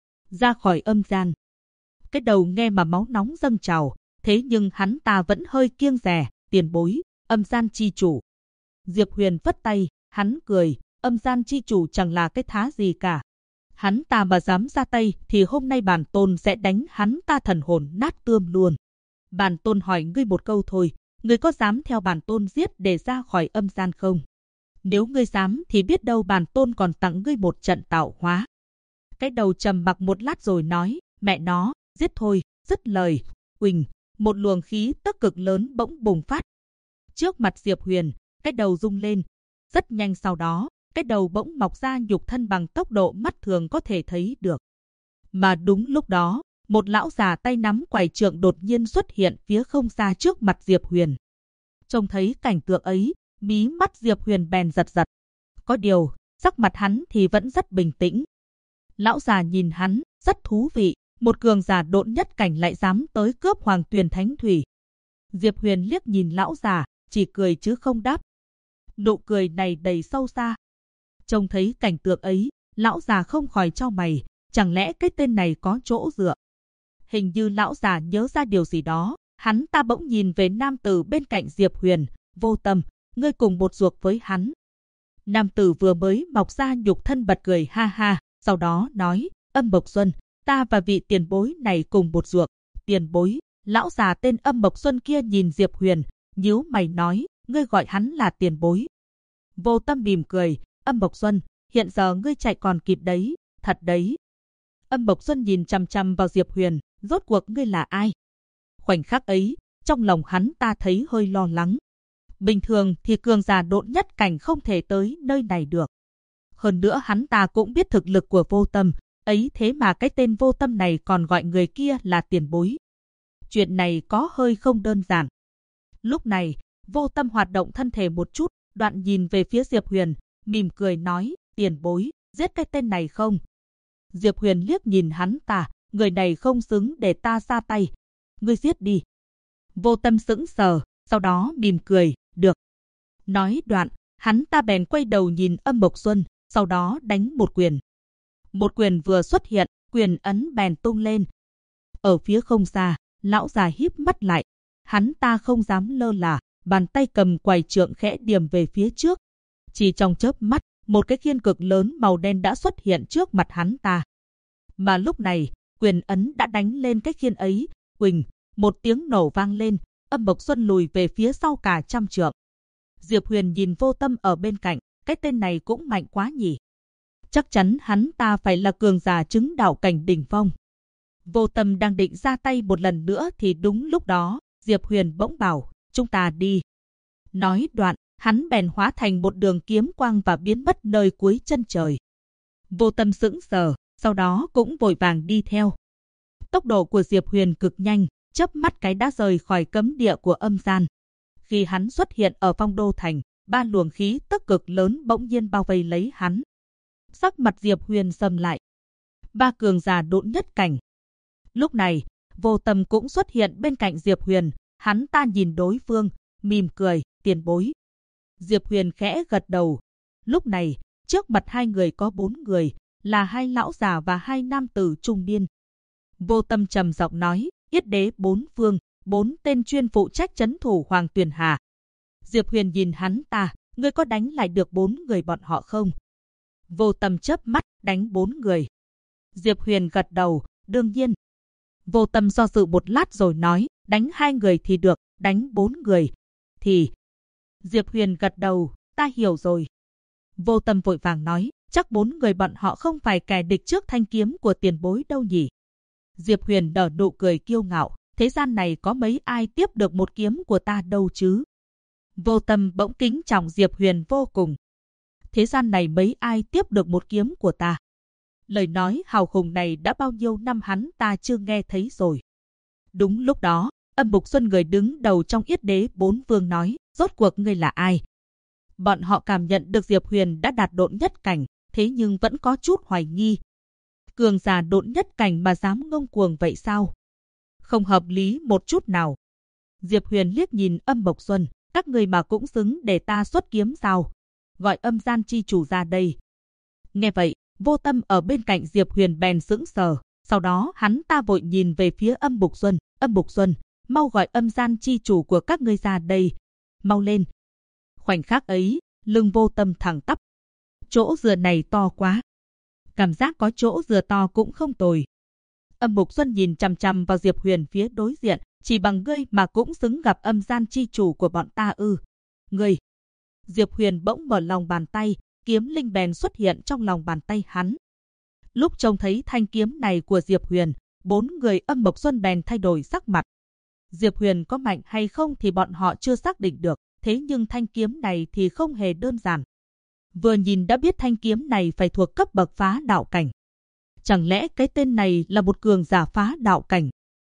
Ra khỏi âm gian. Cái đầu nghe mà máu nóng dâng trào, thế nhưng hắn ta vẫn hơi kiêng dè, tiền bối, âm gian chi chủ. Diệp Huyền vất tay, hắn cười, âm gian chi chủ chẳng là cái thá gì cả. Hắn ta mà dám ra tay thì hôm nay bản tôn sẽ đánh hắn ta thần hồn nát tươm luôn. Bản tôn hỏi ngươi một câu thôi, ngươi có dám theo bản tôn giết để ra khỏi âm gian không? Nếu ngươi dám thì biết đâu bản tôn còn tặng ngươi một trận tạo hóa. Cái đầu trầm mặc một lát rồi nói, mẹ nó, giết thôi, dứt lời. Uỳnh, một luồng khí tức cực lớn bỗng bùng phát. Trước mặt Diệp Huyền, cái đầu rung lên. Rất nhanh sau đó, cái đầu bỗng mọc ra nhục thân bằng tốc độ mắt thường có thể thấy được. Mà đúng lúc đó, một lão già tay nắm quải trượng đột nhiên xuất hiện phía không xa trước mặt Diệp Huyền. Trông thấy cảnh tượng ấy, mí mắt Diệp Huyền bèn giật giật. Có điều, sắc mặt hắn thì vẫn rất bình tĩnh. Lão già nhìn hắn, rất thú vị, một cường giả độn nhất cảnh lại dám tới cướp Hoàng Tuyền Thánh Thủy. Diệp Huyền liếc nhìn lão già, chỉ cười chứ không đáp. Nụ cười này đầy sâu xa. Trông thấy cảnh tượng ấy, lão già không khỏi chau mày, chẳng lẽ cái tên này có chỗ dựa? Hình như lão già nhớ ra điều gì đó, hắn ta bỗng nhìn về nam tử bên cạnh Diệp Huyền, vô tâm, ngươi cùng một ruột với hắn. Nam tử vừa mới mọc ra nhục thân bật cười ha ha, sau đó nói, Âm Mộc Xuân, ta và vị tiền bối này cùng một ruột. Tiền bối, lão già tên Âm Mộc Xuân kia nhìn Diệp Huyền, nhíu mày nói, ngươi gọi hắn là tiền bối. Vô Tâm mỉm cười, Âm Mộc Xuân, hiện giờ ngươi chạy còn kịp đấy, thật đấy. Âm Mộc Xuân nhìn chằm chằm vào Diệp Huyền, rốt cuộc ngươi là ai? Khoảnh khắc ấy, trong lòng hắn ta thấy hơi lo lắng. Bình thường thì cường giả độn nhất cảnh không thể tới nơi này được. Hơn nữa hắn ta cũng biết thực lực của Vô Tâm, ấy thế mà cái tên Vô Tâm này còn gọi người kia là tiền bối. Chuyện này có hơi không đơn giản. Lúc này, Vô Tâm hoạt động thân thể một chút, đoạn nhìn về phía Diệp Huyền, mỉm cười nói, tiền bối, giết cái tên này không? Diệp Huyền liếc nhìn hắn ta, người này không xứng để ta ra tay. Ngươi giết đi. Vô Tâm sững sờ, sau đó mỉm cười, được. Nói đoạn, hắn ta bèn quay đầu nhìn Âm Mộc Xuân, sau đó đánh một quyền. Một quyền vừa xuất hiện, quyền ấn bèn tung lên. Ở phía không xa, lão già híp mắt lại. Hắn ta không dám lơ là, bàn tay cầm quài trượng khẽ điểm về phía trước. Chỉ trong chớp mắt, một cái khiên cực lớn màu đen đã xuất hiện trước mặt hắn ta. Mà lúc này, quyền ấn đã đánh lên cái khiên ấy, quỳnh, một tiếng nổ vang lên, Âm Mộc Xuân lùi về phía sau cả trăm trượng. Diệp Huyền nhìn Vô Tâm ở bên cạnh, cái tên này cũng mạnh quá nhỉ. Chắc chắn hắn ta phải là cường giả chứng đạo cảnh đỉnh phong. Vô Tâm đang định ra tay một lần nữa thì đúng lúc đó, Diệp Huyền bỗng bảo, chúng ta đi. Nói đoạn, hắn bèn hóa thành một đường kiếm quang và biến mất nơi cuối chân trời. Vô Tâm sững sờ, sau đó cũng vội vàng đi theo. Tốc độ của Diệp Huyền cực nhanh, chớp mắt cái đã rời khỏi cấm địa của âm gian. Khi hắn xuất hiện ở Phong Đô Thành, ba luồng khí tức cực lớn bỗng nhiên bao vây lấy hắn. Sắc mặt Diệp Huyền sầm lại. Ba cường giả độn nhất cảnh. Lúc này, Vô Tâm cũng xuất hiện bên cạnh Diệp Huyền, hắn ta nhìn đối phương, mỉm cười, tiền bối. Diệp Huyền khẽ gật đầu. Lúc này, trước mặt hai người có 4 người, là hai lão già và hai nam tử trung niên. Vô Tâm trầm giọng nói, Yết đế 4 phương, 4 tên chuyên phụ trách trấn thủ Hoàng Tuyền Hà. Diệp Huyền nhìn hắn ta, ngươi có đánh lại được 4 người bọn họ không? Vô Tâm chớp mắt, đánh 4 người. Diệp Huyền gật đầu, đương nhiên. Vô Tâm do dự một lát rồi nói, đánh 2 người thì được, đánh 4 người thì... Diệp Huyền gật đầu, ta hiểu rồi. Vô Tâm vội vàng nói, chắc 4 người bọn họ không phải kẻ địch trước thanh kiếm của tiền bối đâu nhỉ. Diệp Huyền nở nụ cười kiêu ngạo, thế gian này có mấy ai tiếp được một kiếm của ta đâu chứ. Vô Tâm bỗng kính trọng Diệp Huyền vô cùng. Thế gian này mấy ai tiếp được một kiếm của ta. Lời nói hào hùng này đã bao nhiêu năm hắn ta chưa nghe thấy rồi. Đúng lúc đó, Âm Mộc Xuân người đứng đầu trong Yết đế 4 vương nói, rốt cuộc ngươi là ai? Bọn họ cảm nhận được Diệp Huyền đã đạt độn nhất cảnh, thế nhưng vẫn có chút hoài nghi. Cường giả độn nhất cảnh mà dám ngông cuồng vậy sao? Không hợp lý một chút nào. Diệp Huyền liếc nhìn Âm Mộc Xuân, các người mà cũng xứng để ta xuất kiếm sao? Gọi âm gian chi chủ ra đây. Nghe vậy, Vô Tâm ở bên cạnh Diệp Huyền bèn sững sờ, sau đó hắn ta vội nhìn về phía Âm Mộc Xuân, Âm Mộc Xuân, mau gọi âm gian chi chủ của các ngươi ra đây, mau lên. Khoảnh khắc ấy, lưng Vô Tâm thẳng tắp. Chỗ dừa này to quá. Cảm giác có chỗ dừa to cũng không tồi. Âm Mộc Xuân nhìn chằm chằm vào Diệp Huyền phía đối diện, chỉ bằng ngươi mà cũng xứng gặp âm gian chi chủ của bọn ta ư? Ngươi. Diệp Huyền bỗng mở lòng bàn tay, kiếm linh bèn xuất hiện trong lòng bàn tay hắn. Lúc trông thấy thanh kiếm này của Diệp Huyền, 4 người Âm Mộc Xuân bèn thay đổi sắc mặt. Diệp Huyền có mạnh hay không thì bọn họ chưa xác định được, thế nhưng thanh kiếm này thì không hề đơn giản. Vừa nhìn đã biết thanh kiếm này phải thuộc cấp bậc phá đạo cảnh. Chẳng lẽ cái tên này là một cường giả phá đạo cảnh?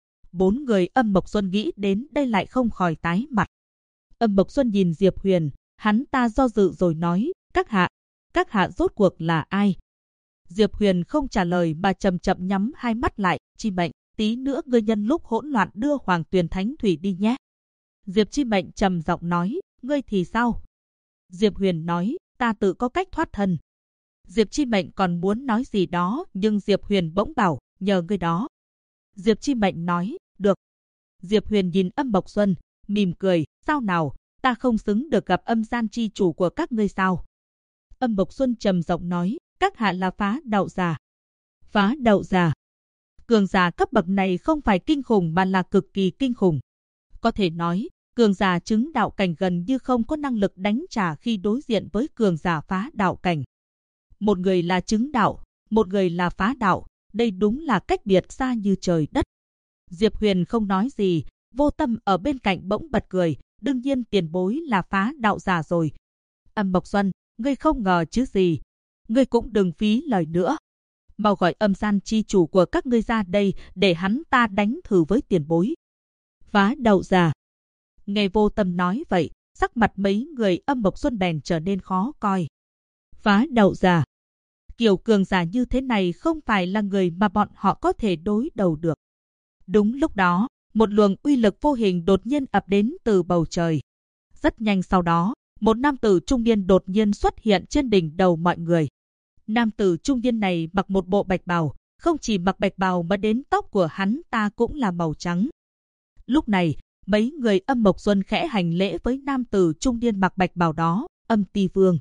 4 người Âm Mộc Xuân nghĩ đến đây lại không khỏi tái mặt. Âm Mộc Xuân nhìn Diệp Huyền, hắn ta do dự rồi nói, các hạ rốt cuộc là ai? Diệp Huyền không trả lời mà chậm chậm nhắm hai mắt lại, Chi Mệnh, tí nữa ngươi nhân lúc hỗn loạn đưa Hoàng Tuyền Thánh Thủy đi nhé. Diệp Chi Mệnh trầm giọng nói, ngươi thì sao? Diệp Huyền nói, ta tự có cách thoát thân. Diệp Chi Mệnh còn muốn nói gì đó, nhưng Diệp Huyền bỗng bảo, nhờ ngươi đó. Diệp Chi Mệnh nói, được. Diệp Huyền nhìn Âm Mộc Xuân, mỉm cười, sao nào, ta không xứng được gặp âm gian chi chủ của các ngươi sao? Âm Mộc Xuân trầm giọng nói, các hạ là Phá Đạo Giả. Phá Đạo Giả. Cường giả cấp bậc này không phải kinh khủng mà là cực kỳ kinh khủng. Có thể nói, cường giả chứng đạo cảnh gần như không có năng lực đánh trả khi đối diện với cường giả phá đạo cảnh. Một người là chứng đạo, một người là phá đạo, đây đúng là cách biệt xa như trời đất. Diệp Huyền không nói gì, Vô Tâm ở bên cạnh bỗng bật cười, đương nhiên tiền bối là phá đạo giả rồi. Âm Mộc Xuân, ngươi không ngờ chứ gì, ngươi cũng đừng phí lời nữa. Mau gọi Âm Gian chi chủ của các ngươi ra đây để hắn ta đánh thử với tiền bối. Phá đạo giả. Nghe Vô Tâm nói vậy, sắc mặt mấy người Âm Mộc Xuân bèn trở nên khó coi. Phá đạo giả. Kiểu cường giả như thế này không phải là người mà bọn họ có thể đối đầu được. Đúng lúc đó, một luồng uy lực vô hình đột nhiên ập đến từ bầu trời. Rất nhanh sau đó, một nam tử trung niên đột nhiên xuất hiện trên đỉnh đầu mọi người. Nam tử trung niên này mặc một bộ bạch bào, không chỉ mặc bạch bào mà đến tóc của hắn ta cũng là màu trắng. Lúc này, mấy người Âm Mộc Xuân khẽ hành lễ với nam tử trung niên mặc bạch bào đó, Âm Ti Vương.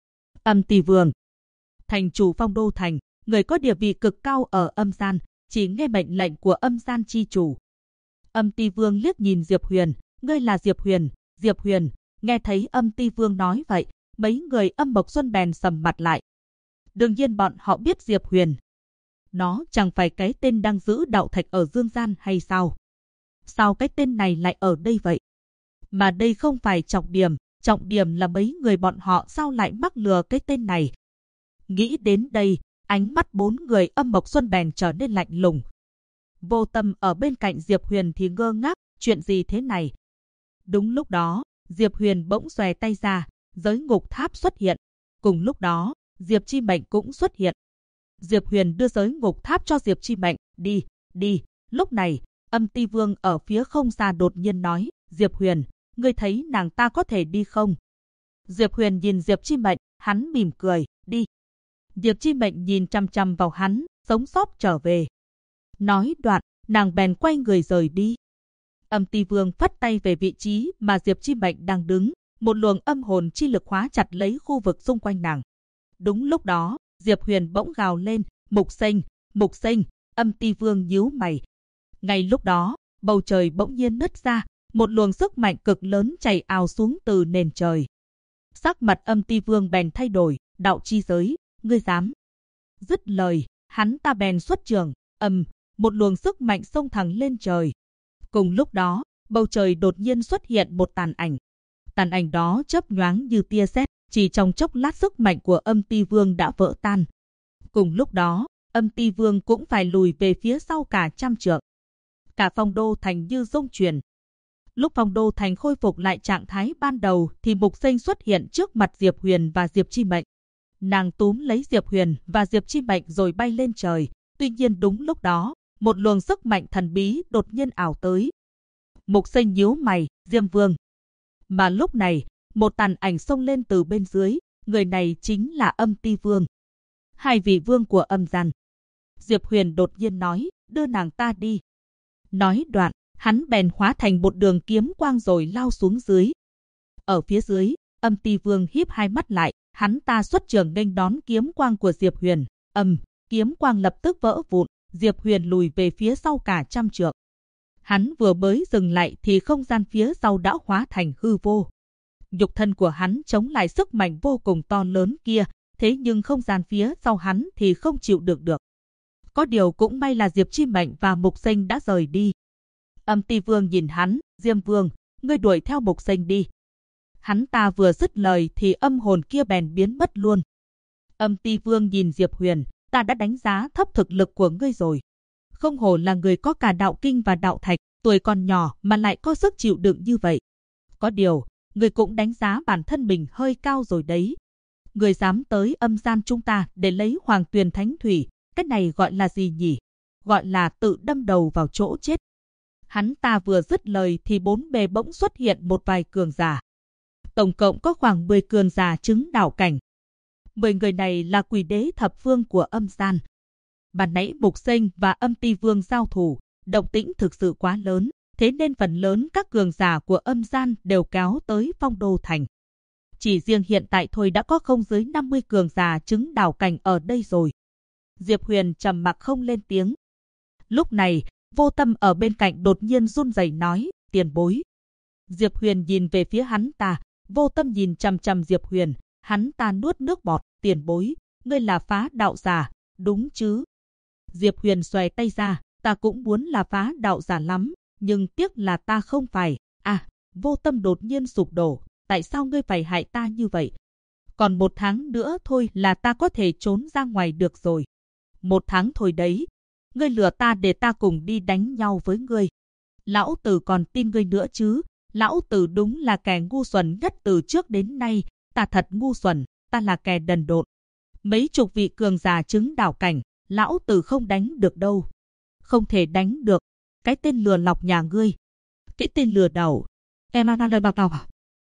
Âm Ti Vương, thành chủ Phong Đô Thành, người có địa vị cực cao ở Âm Gian, chỉ nghe mệnh lệnh của Âm Gian chi chủ. Âm Ti Vương liếc nhìn Diệp Huyền, ngươi là Diệp Huyền. Diệp Huyền, nghe thấy Âm Ti Vương nói vậy, mấy người Âm Mộc Xuân bèn sầm mặt lại. Đương nhiên bọn họ biết Diệp Huyền. Nó chẳng phải cái tên đang giữ đạo thạch ở Dương Gian hay sao? Sao cái tên này lại ở đây vậy? Mà đây không phải trọng điểm là mấy người bọn họ sao lại mắc lừa cái tên này. Nghĩ đến đây, ánh mắt bốn người Âm Mộc Xuân bèn trở nên lạnh lùng. Vô Tâm ở bên cạnh Diệp Huyền thì ngơ ngác, chuyện gì thế này? Đúng lúc đó, Diệp Huyền bỗng xòe tay ra, giới ngục tháp xuất hiện. Cùng lúc đó, Diệp Chi Mệnh cũng xuất hiện. Diệp Huyền đưa giới ngục tháp cho Diệp Chi Mệnh, đi. Lúc này, Âm Ti Vương ở phía không xa đột nhiên nói, Diệp Huyền, ngươi thấy nàng ta có thể đi không? Diệp Huyền nhìn Diệp Chi Mệnh, hắn mỉm cười, đi. Diệp Chi Mệnh nhìn chăm chăm vào hắn, sống sót trở về. Nói đoạn, nàng bèn quay người rời đi. Âm Ti Vương phất tay về vị trí mà Diệp Chi Mệnh đang đứng, một luồng âm hồn chi lực khóa chặt lấy khu vực xung quanh nàng. Đúng lúc đó, Diệp Huyền bỗng gào lên, Mục Sinh, Âm Ti Vương nhíu mày. Ngay lúc đó, bầu trời bỗng nhiên nứt ra, một luồng sức mạnh cực lớn chảy ào xuống từ nền trời. Sắc mặt Âm Ti Vương bèn thay đổi, đạo chi giới, ngươi dám. Dứt lời, hắn ta bèn xuất trường, một luồng sức mạnh xông thẳng lên trời. Cùng lúc đó, bầu trời đột nhiên xuất hiện một tàn ảnh. Tàn ảnh đó chớp nhoáng như tia sét, chỉ trong chốc lát sức mạnh của Âm Ti Vương đã vỡ tan. Cùng lúc đó, Âm Ti Vương cũng phải lùi về phía sau cả trăm trượng. Cả Phong Đô Thành như rung chuyển. Lúc Phong Đô Thành khôi phục lại trạng thái ban đầu thì Mục Sinh xuất hiện trước mặt Diệp Huyền và Diệp Chi Mệnh. Nàng túm lấy Diệp Huyền và Diệp Chi Mệnh rồi bay lên trời. Tuy nhiên đúng lúc đó, một luồng sức mạnh thần bí đột nhiên ảo tới. Mục Sinh nhíu mày, Diêm Vương. Mà lúc này, một tàn ảnh xông lên từ bên dưới, người này chính là Âm Ti Vương. Hai vị vương của Âm Gian. Diệp Huyền đột nhiên nói, đưa nàng ta đi. Nói đoạn, hắn bèn hóa thành một đường kiếm quang rồi lao xuống dưới. Ở phía dưới, Âm Ti Vương híp hai mắt lại, hắn ta xuất trường nghênh đón kiếm quang của Diệp Huyền. Kiếm quang lập tức vỡ vụn, Diệp Huyền lùi về phía sau cả trăm trượng. Hắn vừa mới dừng lại thì không gian phía sau đã hóa thành hư vô. Nhục thân của hắn chống lại sức mạnh vô cùng to lớn kia, thế nhưng không gian phía sau hắn thì không chịu được. Có điều cũng may là Diệp Chi Mệnh và Mục Sinh đã rời đi. Âm Ti Vương nhìn hắn, Diêm Vương, ngươi đuổi theo Mục Sinh đi. Hắn ta vừa dứt lời thì âm hồn kia bèn biến mất luôn. Âm Ti Vương nhìn Diệp Huyền, ta đã đánh giá thấp thực lực của ngươi rồi. Không hổ là người có cả đạo kinh và đạo thạch, tuổi còn nhỏ mà lại có sức chịu đựng như vậy. Có điều, ngươi cũng đánh giá bản thân mình hơi cao rồi đấy. Ngươi dám tới Âm Gian chúng ta để lấy Hoàng Tuyền Thánh Thủy, cái này gọi là gì nhỉ? Gọi là tự đâm đầu vào chỗ chết. Hắn ta vừa dứt lời thì bốn bề bỗng xuất hiện một vài cường giả. Tổng cộng có khoảng 10 cường giả chứng đạo cảnh. 10 người này là quỷ đế thập phương của Âm Gian. Ban nãy Mục Sinh và Âm Ti Vương giao thủ, động tĩnh thực sự quá lớn, thế nên phần lớn các cường giả của Âm Gian đều kéo tới Phong Đô Thành. Chỉ riêng hiện tại thôi đã có không dưới 50 cường giả chứng đảo cảnh ở đây rồi. Diệp Huyền trầm mặc không lên tiếng. Lúc này, Vô Tâm ở bên cạnh đột nhiên run rẩy nói, tiền bối. Diệp Huyền nhìn về phía hắn ta, Vô Tâm nhìn chằm chằm Diệp Huyền, hắn ta nuốt nước bọt, tiền bối, ngươi là phá đạo giả, đúng chứ? Diệp Huyền xòe tay ra, ta cũng muốn là phá đạo giả lắm, nhưng tiếc là ta không phải. À, Vô Tâm đột nhiên sụp đổ, tại sao ngươi phải hại ta như vậy? Còn 1 tháng nữa thôi là ta có thể trốn ra ngoài được rồi. 1 tháng thôi đấy, ngươi lừa ta để ta cùng đi đánh nhau với ngươi. Lão tử còn tin ngươi nữa chứ, lão tử đúng là kẻ ngu xuẩn nhất từ trước đến nay, ta thật ngu xuẩn, ta là kẻ đần độn. Mấy chục vị cường giả chứng đảo cảnh, lão tử không đánh được đâu. Không thể đánh được, cái tên lừa lọc nhà ngươi. Cái tên lừa đảo. Em ăn lời bạc à?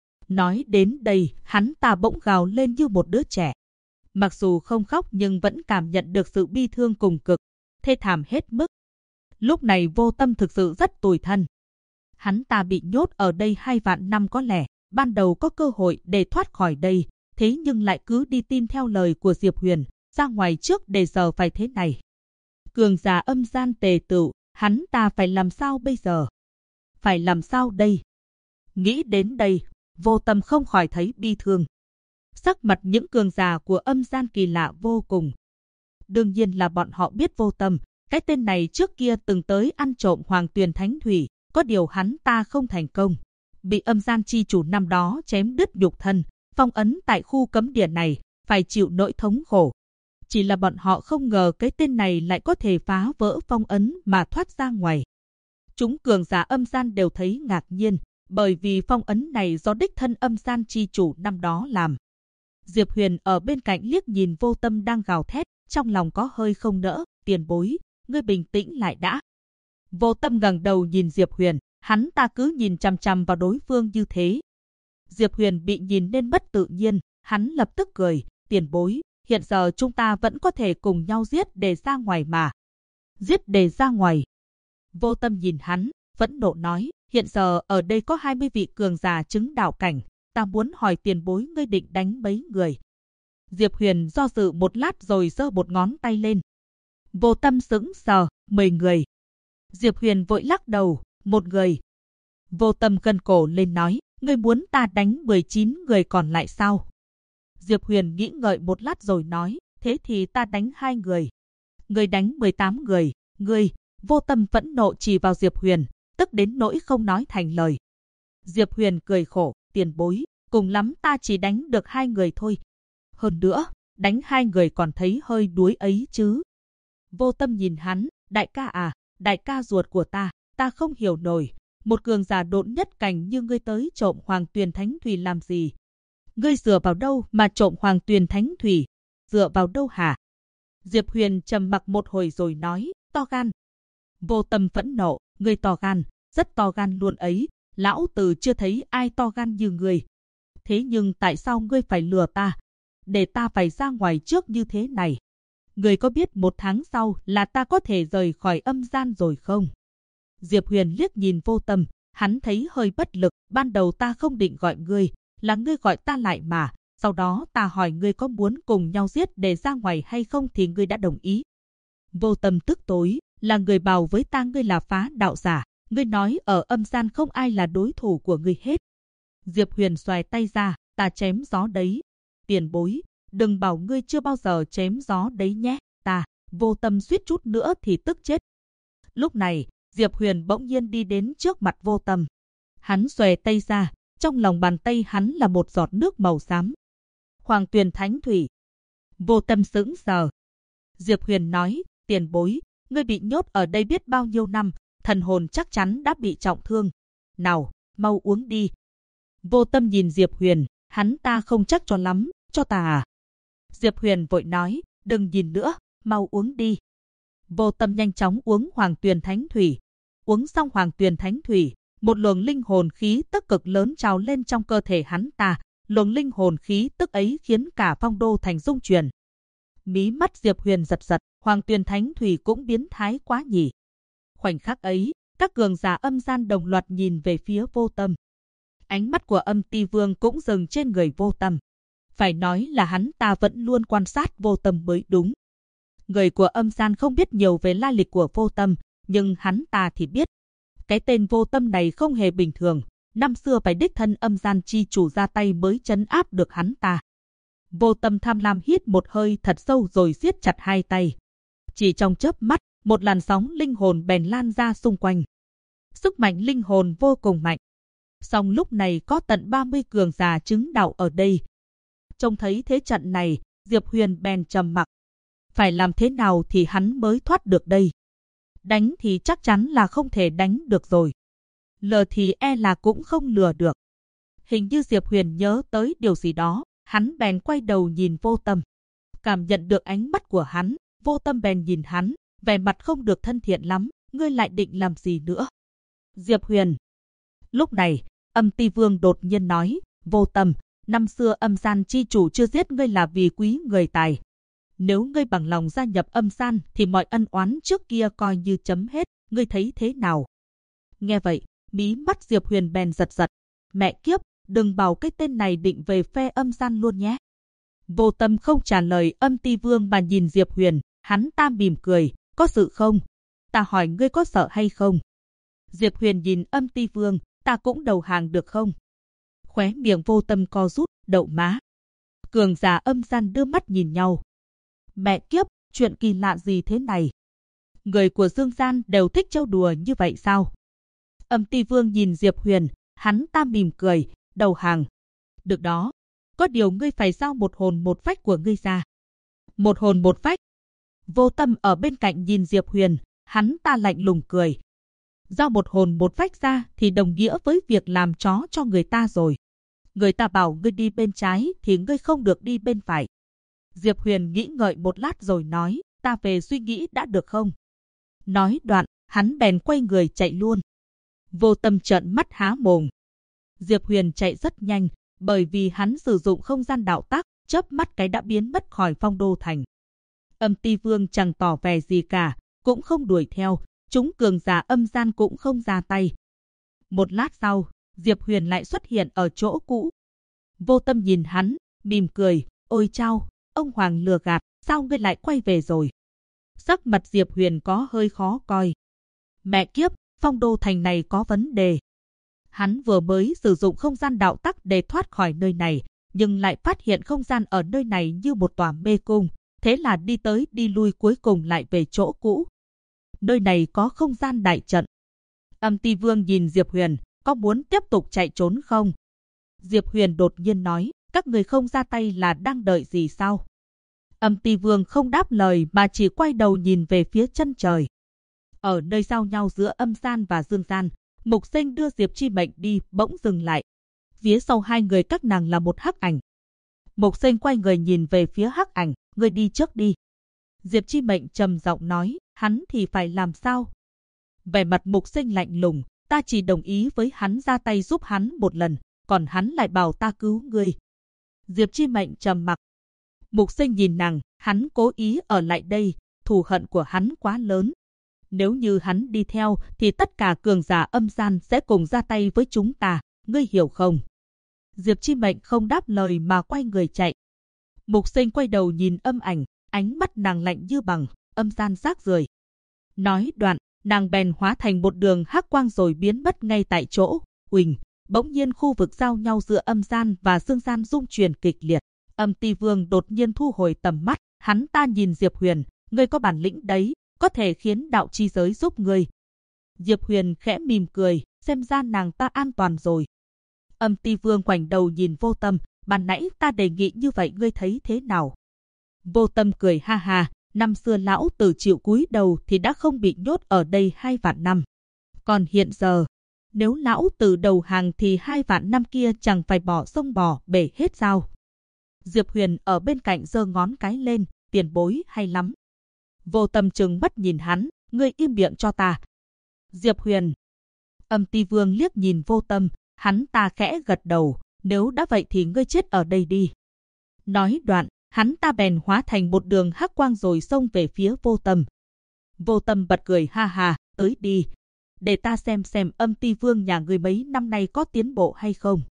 Nói đến đây, hắn ta bỗng gào lên như một đứa trẻ. Mặc dù không khóc nhưng vẫn cảm nhận được sự bi thương cùng cực, thê thảm hết mức. Lúc này Vô Tâm thực sự rất tủi thân. Hắn ta bị nhốt ở đây 2 vạn năm có lẽ, ban đầu có cơ hội để thoát khỏi đây, thế nhưng lại cứ đi tin theo lời của Diệp Huyền, ra ngoài trước để giờ phải thế này. Cường giả âm gian tề tựu, hắn ta phải làm sao bây giờ? Phải làm sao đây? Nghĩ đến đây, Vô Tâm không khỏi thấy bi thương. Sắc mặt những cường giả của âm gian kỳ lạ vô cùng. Đương nhiên là bọn họ biết Vô Tâm, cái tên này trước kia từng tới ăn trộm Hoàng Tuyền Thánh Thủy, có điều hắn ta không thành công. Bị âm gian chi chủ năm đó chém đứt nhục thân, phong ấn tại khu cấm địa này, phải chịu nỗi thống khổ. Chỉ là bọn họ không ngờ cái tên này lại có thể phá vỡ phong ấn mà thoát ra ngoài. Chúng cường giả âm gian đều thấy ngạc nhiên, bởi vì phong ấn này do đích thân âm gian chi chủ năm đó làm. Diệp Huyền ở bên cạnh liếc nhìn Vô Tâm đang gào thét, trong lòng có hơi không nỡ, tiền bối, ngươi bình tĩnh lại đã. Vô Tâm ngẩng đầu nhìn Diệp Huyền, hắn ta cứ nhìn chằm chằm vào đối phương như thế. Diệp Huyền bị nhìn nên bất tự nhiên, hắn lập tức cười, tiền bối, hiện giờ chúng ta vẫn có thể cùng nhau giết để ra ngoài mà. Giết để ra ngoài. Vô Tâm nhìn hắn, phẫn nộ nói, hiện giờ ở đây có 20 vị cường giả chứng đạo cảnh, ta muốn hỏi tiền bối ngươi định đánh mấy người. Diệp Huyền do dự một lát rồi giơ một ngón tay lên. Vô Tâm sững sờ, 10 người. Diệp Huyền vội lắc đầu, 1 người. Vô Tâm gân cổ lên nói, ngươi muốn ta đánh 19 người còn lại sao? Diệp Huyền nghĩ ngợi một lát rồi nói, thế thì ta đánh 2 người. Ngươi đánh 18 người, ngươi. Vô Tâm phẫn nộ chỉ vào Diệp Huyền, tức đến nỗi không nói thành lời. Diệp Huyền cười khổ, tiền bối, cùng lắm ta chỉ đánh được 2 người thôi. Hơn nữa, đánh 2 người còn thấy hơi đuối ấy chứ. Vô Tâm nhìn hắn, đại ca à, đại ca ruột của ta không hiểu nổi. Một cường giả độn nhất cảnh như ngươi tới trộm Hoàng Tuyền Thánh Thủy làm gì? Ngươi dựa vào đâu mà trộm Hoàng Tuyền Thánh Thủy? Dựa vào đâu hả? Diệp Huyền trầm mặc một hồi rồi nói, to gan. Vô Tâm phẫn nộ, ngươi to gan, rất to gan luôn ấy, lão tử chưa thấy ai to gan như ngươi. Thế nhưng tại sao ngươi phải lừa ta? Để ta phải ra ngoài trước như thế này. Ngươi có biết 1 tháng sau là ta có thể rời khỏi âm gian rồi không? Diệp Huyền liếc nhìn Vô Tâm, hắn thấy hơi bất lực, ban đầu ta không định gọi ngươi, là ngươi gọi ta lại mà, sau đó ta hỏi ngươi có muốn cùng nhau giết để ra ngoài hay không thì ngươi đã đồng ý. Vô Tâm tức tối, là người bảo với ta ngươi là phá đạo giả, ngươi nói ở âm gian không ai là đối thủ của ngươi hết. Diệp Huyền xoài tay ra, ta chém gió đấy. Tiền bối, đừng bảo ngươi chưa bao giờ chém gió đấy nhé, ta. Vô Tâm suýt chút nữa thì tức chết. Lúc này, Diệp Huyền bỗng nhiên đi đến trước mặt Vô Tâm. Hắn xòe tay ra, trong lòng bàn tay hắn là một giọt nước màu xám. Hoàng Tuyền Thánh Thủy. Vô Tâm sững sờ. Diệp Huyền nói, tiền bối, ngươi bị nhốt ở đây biết bao nhiêu năm, thần hồn chắc chắn đã bị trọng thương. Nào, mau uống đi. Vô Tâm nhìn Diệp Huyền, hắn ta không chắc cho lắm, cho ta à? Diệp Huyền vội nói, đừng nhìn nữa, mau uống đi. Vô Tâm nhanh chóng uống Hoàng Tuyền Thánh Thủy. Uống xong Hoàng Tuyền Thánh Thủy, một luồng linh hồn khí tức cực lớn trào lên trong cơ thể hắn ta. Luồng linh hồn khí tức ấy khiến cả phong đô thành rung chuyển. Mí mắt Diệp Huyền giật giật, Hoàng Tuyền Thánh Thủy cũng biến thái quá nhỉ. Khoảnh khắc ấy, các cường giả âm gian đồng loạt nhìn về phía Vô Tâm. Ánh mắt của Âm Ti Vương cũng dừng trên người Vô Tâm. Phải nói là hắn ta vẫn luôn quan sát Vô Tâm mới đúng. Người của âm gian không biết nhiều về lai lịch của Vô Tâm, nhưng hắn ta thì biết. Cái tên Vô Tâm này không hề bình thường, năm xưa phải đích thân âm gian chi chủ ra tay mới trấn áp được hắn ta. Vô Tâm tham lam hít một hơi thật sâu rồi siết chặt hai tay. Chỉ trong chớp mắt, một làn sóng linh hồn bèn lan ra xung quanh. Sức mạnh linh hồn vô cùng mạnh. Song lúc này có tận 30 cường giả chứng đạo ở đây. Trông thấy thế trận này, Diệp Huyền bèn trầm mặc. Phải làm thế nào thì hắn mới thoát được đây? Đánh thì chắc chắn là không thể đánh được rồi. Lừa thì e là cũng không lừa được. Hình như Diệp Huyền nhớ tới điều gì đó, hắn bèn quay đầu nhìn Vô Tâm. Cảm nhận được ánh mắt của hắn, Vô Tâm bèn nhìn hắn, vẻ mặt không được thân thiện lắm, ngươi lại định làm gì nữa? Diệp Huyền. Lúc này, Âm Ti Vương đột nhiên nói, Vô Tâm, năm xưa âm gian chi chủ chưa giết ngươi là vì quý người tài. Nếu ngươi bằng lòng gia nhập âm gian thì mọi ân oán trước kia coi như chấm hết, ngươi thấy thế nào? Nghe vậy, mí mắt Diệp Huyền bèn giật giật. Mẹ kiếp, đừng bảo cái tên này định về phe âm gian luôn nhé. Vô Tâm không trả lời Âm Ti Vương mà nhìn Diệp Huyền, hắn ta mỉm cười, có sự không? Ta hỏi ngươi có sợ hay không? Diệp Huyền nhìn Âm Ti Vương, ta cũng đầu hàng được không? Khóe miệng Vô Tâm co rút, đậu má. Cường giả âm gian đưa mắt nhìn nhau. Mẹ kiếp, chuyện kỳ lạ gì thế này? Người của dương gian đều thích trêu đùa như vậy sao? Âm Ti Vương nhìn Diệp Huyền, hắn ta mỉm cười, đầu hàng. Được đó, có điều ngươi phải giao một hồn một phách của ngươi ra. Một hồn một phách. Vô Tâm ở bên cạnh nhìn Diệp Huyền, hắn ta lạnh lùng cười. Giao một hồn một phách ra thì đồng nghĩa với việc làm chó cho người ta rồi. Người ta bảo ngươi đi bên trái thì ngươi không được đi bên phải. Diệp Huyền nghĩ ngợi một lát rồi nói, ta về suy nghĩ đã được không? Nói đoạn, hắn bèn quay người chạy luôn. Vô Tâm trợn mắt há mồm. Diệp Huyền chạy rất nhanh, bởi vì hắn sử dụng không gian đạo tác, chớp mắt cái đã biến mất khỏi Phong Đô Thành. Âm Ti Vương chẳng tỏ vẻ gì cả, cũng không đuổi theo, chúng cường giả âm gian cũng không ra tay. Một lát sau, Diệp Huyền lại xuất hiện ở chỗ cũ. Vô Tâm nhìn hắn, mỉm cười, ôi chao, ông Hoàng lừa gạt, sao ngươi lại quay về rồi? Sắc mặt Diệp Huyền có hơi khó coi. Mẹ kiếp, Phong Đô Thành này có vấn đề. Hắn vừa mới sử dụng không gian đạo tắc để thoát khỏi nơi này, nhưng lại phát hiện không gian ở nơi này như một tòa mê cung. Thế là đi tới đi lui cuối cùng lại về chỗ cũ. Nơi này có không gian đại trận. Âm Ti Vương nhìn Diệp Huyền, có muốn tiếp tục chạy trốn không? Diệp Huyền đột nhiên nói, các người không ra tay là đang đợi gì sao? Âm Ti Vương không đáp lời mà chỉ quay đầu nhìn về phía chân trời. Ở nơi giao nhau giữa âm gian và dương gian, Mục Sinh đưa Diệp Chi Mệnh đi, bỗng dừng lại. Phía sau hai người các nàng là một hắc ảnh. Mục Sinh quay người nhìn về phía hắc ảnh, người đi trước đi. Diệp Chi Mệnh trầm giọng nói, hắn thì phải làm sao? Vẻ mặt Mục Sinh lạnh lùng, ta chỉ đồng ý với hắn ra tay giúp hắn một lần, còn hắn lại bảo ta cứu người. Diệp Chi Mệnh trầm mặc. Mục Sinh nhìn nàng, hắn cố ý ở lại đây, thù hận của hắn quá lớn. Nếu như hắn đi theo thì tất cả cường giả âm gian sẽ cùng ra tay với chúng ta, ngươi hiểu không? Diệp Chi Mệnh không đáp lời mà quay người chạy. Mục Sinh quay đầu nhìn âm ảnh, ánh mắt nàng lạnh như bằng, âm gian rác rưởi. Nói đoạn, nàng bèn hóa thành một đường hắc quang rồi biến mất ngay tại chỗ. Uỳnh, bỗng nhiên khu vực giao nhau giữa âm gian và dương gian rung chuyển kịch liệt. Âm Ti Vương đột nhiên thu hồi tầm mắt, hắn ta nhìn Diệp Huyền, ngươi có bản lĩnh đấy, có thể khiến đạo chi giới giúp ngươi. Diệp Huyền khẽ mỉm cười, xem ra nàng ta an toàn rồi. Âm Ti Vương ngoảnh đầu nhìn Vô Tâm, ban nãy ta đề nghị như vậy ngươi thấy thế nào? Vô Tâm cười ha ha, năm xưa lão tử chịu cúi đầu thì đã không bị nhốt ở đây 2 vạn năm. Còn hiện giờ, nếu lão tử đầu hàng thì 2 vạn năm kia chẳng phải bỏ sông bỏ bể hết sao? Diệp Huyền ở bên cạnh giơ ngón cái lên, tiền bối hay lắm. Vô Tâm trừng mắt nhìn hắn, ngươi im miệng cho ta. Diệp Huyền. Âm Ti Vương liếc nhìn Vô Tâm, hắn ta khẽ gật đầu, nếu đã vậy thì ngươi chết ở đây đi. Nói đoạn, hắn ta bèn hóa thành một đường hắc quang rồi xông về phía Vô Tâm. Vô Tâm bật cười ha ha, tới đi. để ta xem Âm Ti Vương nhà ngươi mấy năm nay có tiến bộ hay không.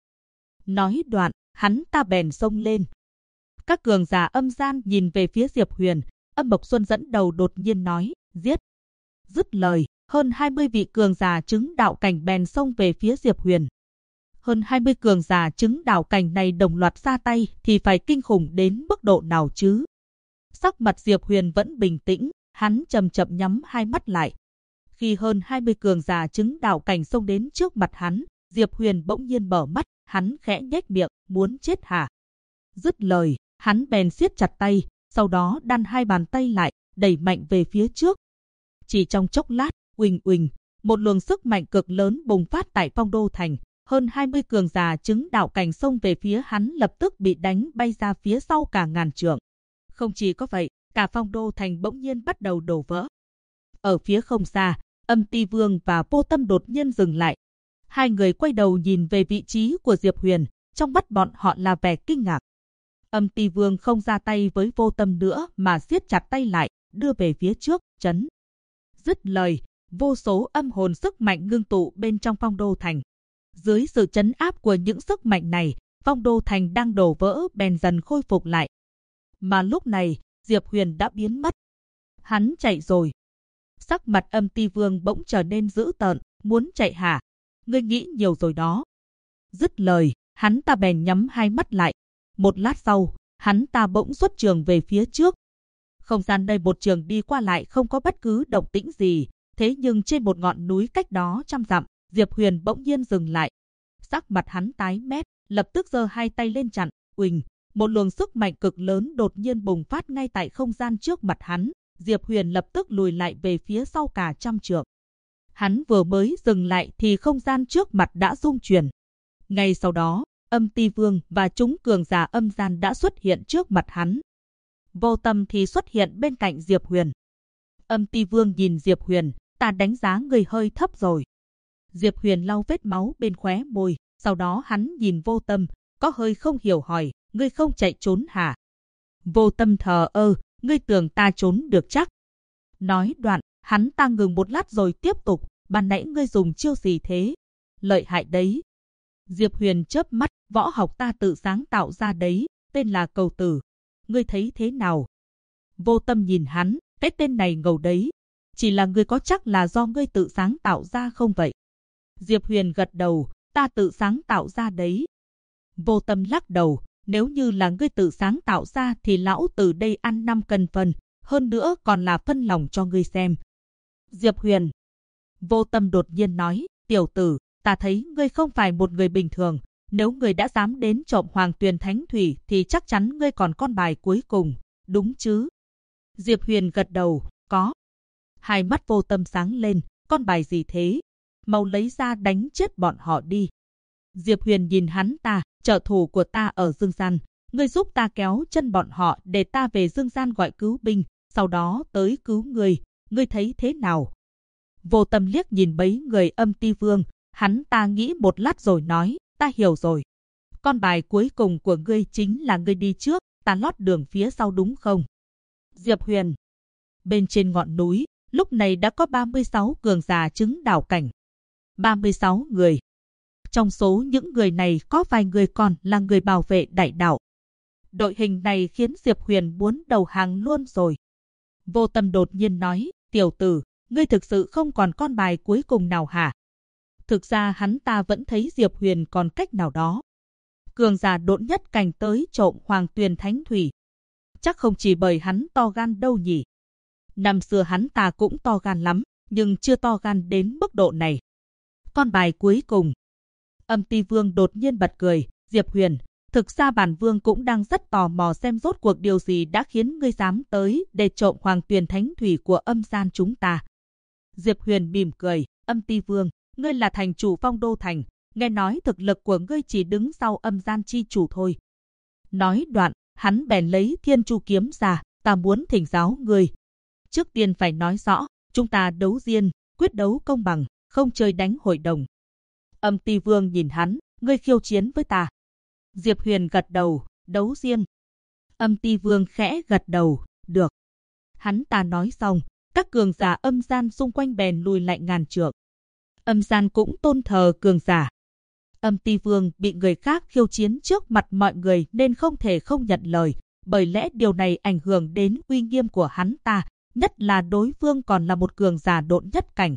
Nói đoạn, hắn ta bèn xông lên. Các cường giả âm gian nhìn về phía Diệp Huyền, Âm Mộc Xuân dẫn đầu đột nhiên nói, giết. Dứt lời, hơn 20 vị cường giả chứng đạo cảnh bèn xông về phía Diệp Huyền. Hơn 20 cường giả chứng đạo cảnh này đồng loạt ra tay thì phải kinh khủng đến mức độ nào chứ? Sắc mặt Diệp Huyền vẫn bình tĩnh, hắn chậm chậm nhắm hai mắt lại. Khi hơn 20 cường giả chứng đạo cảnh xông đến trước mặt hắn, Diệp Huyền bỗng nhiên mở mắt, hắn khẽ nhếch miệng, muốn chết hả? Dứt lời, hắn bèn siết chặt tay, sau đó đan hai bàn tay lại, đẩy mạnh về phía trước. Chỉ trong chốc lát, uỳnh uỳnh, một luồng sức mạnh cực lớn bùng phát tại Phong Đô Thành. Hơn 20 cường giả chứng đạo cảnh xông về phía hắn lập tức bị đánh bay ra phía sau cả ngàn trượng. Không chỉ có vậy, cả Phong Đô Thành bỗng nhiên bắt đầu đổ vỡ. Ở phía không xa, Âm Ti Vương và Vô Tâm đột nhiên dừng lại. Hai người quay đầu nhìn về vị trí của Diệp Huyền, trong mắt bọn họ là vẻ kinh ngạc. Âm Ti Vương không ra tay với Vô Tâm nữa mà siết chặt tay lại, đưa về phía trước, trấn. Dứt lời, vô số âm hồn sức mạnh ngưng tụ bên trong Phong Đô Thành. Dưới sự trấn áp của những sức mạnh này, Phong Đô Thành đang đổ vỡ bèn dần khôi phục lại. Mà lúc này, Diệp Huyền đã biến mất. Hắn chạy rồi. Sắc mặt Âm Ti Vương bỗng trở nên dữ tợn, muốn chạy hả? Ngươi nghĩ nhiều rồi đó. Dứt lời, hắn ta bèn nhắm hai mắt lại. Một lát sau, hắn ta bỗng xuất trường về phía trước. Không gian đây một trường đi qua lại không có bất cứ động tĩnh gì. Thế nhưng trên một ngọn núi cách đó trăm dặm, Diệp Huyền bỗng nhiên dừng lại. Sắc mặt hắn tái mét, lập tức giơ hai tay lên chặn, uỳnh, một luồng sức mạnh cực lớn đột nhiên bùng phát ngay tại không gian trước mặt hắn. Diệp Huyền lập tức lùi lại về phía sau cả trăm trượng. Hắn vừa mới dừng lại thì không gian trước mặt đã rung chuyển. Ngay sau đó, Âm Ti Vương và chúng cường giả âm gian đã xuất hiện trước mặt hắn. Vô Tâm thì xuất hiện bên cạnh Diệp Huyền. Âm Ti Vương nhìn Diệp Huyền, ta đánh giá người hơi thấp rồi. Diệp Huyền lau vết máu bên khóe môi, sau đó hắn nhìn Vô Tâm, có hơi không hiểu hỏi, ngươi không chạy trốn hả? Vô Tâm thờ ơ, ngươi tưởng ta trốn được chắc? Nói đoạn, hắn ta ngừng một lát rồi tiếp tục, ban nãy ngươi dùng chiêu gì thế? Lợi hại đấy. Diệp Huyền chớp mắt, võ học ta tự sáng tạo ra đấy, tên là Cầu Tử. Ngươi thấy thế nào? Vô Tâm nhìn hắn, cái tên này ngầu đấy. Chỉ là ngươi có chắc là do ngươi tự sáng tạo ra không vậy? Diệp Huyền gật đầu, ta tự sáng tạo ra đấy. Vô Tâm lắc đầu, nếu như là ngươi tự sáng tạo ra thì lão tử đây ăn 5 cân phân, hơn nữa còn là phân lòng cho ngươi xem. Diệp Huyền. Vô Tâm đột nhiên nói, tiểu tử, ta thấy ngươi không phải một người bình thường, nếu ngươi đã dám đến trộm Hoàng Tuyền Thánh Thủy thì chắc chắn ngươi còn con bài cuối cùng, đúng chứ? Diệp Huyền gật đầu, có. Hai mắt Vô Tâm sáng lên, con bài gì thế? Mau lấy ra đánh chết bọn họ đi. Diệp Huyền nhìn hắn ta, trợ thủ của ta ở Dương Gian, ngươi giúp ta kéo chân bọn họ để ta về Dương Gian gọi cứu binh, sau đó tới cứu ngươi thấy thế nào? Vô Tâm liếc nhìn mấy người Âm Ti Vương, hắn ta nghĩ một lát rồi nói, ta hiểu rồi. Con bài cuối cùng của ngươi chính là ngươi đi trước, ta lót đường phía sau đúng không? Diệp Huyền. Bên trên ngọn núi, lúc này đã có 36 cường giả chứng đạo cảnh. 36 người. Trong số những người này có vài người còn là người bảo vệ đại đạo. Đội hình này khiến Diệp Huyền muốn đầu hàng luôn rồi. Vô Tâm đột nhiên nói, tiểu tử, ngươi thực sự không còn con bài cuối cùng nào hả? Thực ra hắn ta vẫn thấy Diệp Huyền còn cách nào đó. Cường giả độn nhất cảnh tới trộm Hoàng Tuyền Thánh Thủy. Chắc không chỉ bởi hắn to gan đâu nhỉ. Năm xưa hắn ta cũng to gan lắm, nhưng chưa to gan đến mức độ này. Con bài cuối cùng. Âm Ti Vương đột nhiên bật cười, Diệp Huyền, thực ra bản vương cũng đang rất tò mò xem rốt cuộc điều gì đã khiến ngươi dám tới để trộm Hoàng Tuyền Thánh Thủy của âm gian chúng ta. Diệp Huyền mỉm cười, Âm Ti Vương, ngươi là thành chủ Phong Đô Thành, nghe nói thực lực của ngươi chỉ đứng sau âm gian chi chủ thôi. Nói đoạn, hắn bèn lấy Thiên Chu kiếm ra, ta muốn thỉnh giáo ngươi. Trước tiên phải nói rõ, chúng ta đấu riêng, quyết đấu công bằng, không chơi đánh hội đồng. Âm Ti Vương nhìn hắn, ngươi khiêu chiến với ta. Diệp Huyền gật đầu, đấu riêng. Âm Ti Vương khẽ gật đầu, được. Hắn ta nói xong, các cường giả âm gian xung quanh bèn lùi lại ngàn trượng. âm gian cũng tôn thờ cường giả. Âm Ti Vương bị người khác khiêu chiến trước mặt mọi người nên không thể không nhận lời, bởi lẽ điều này ảnh hưởng đến uy nghiêm của hắn ta, nhất là đối phương còn là một cường giả độn nhất cảnh.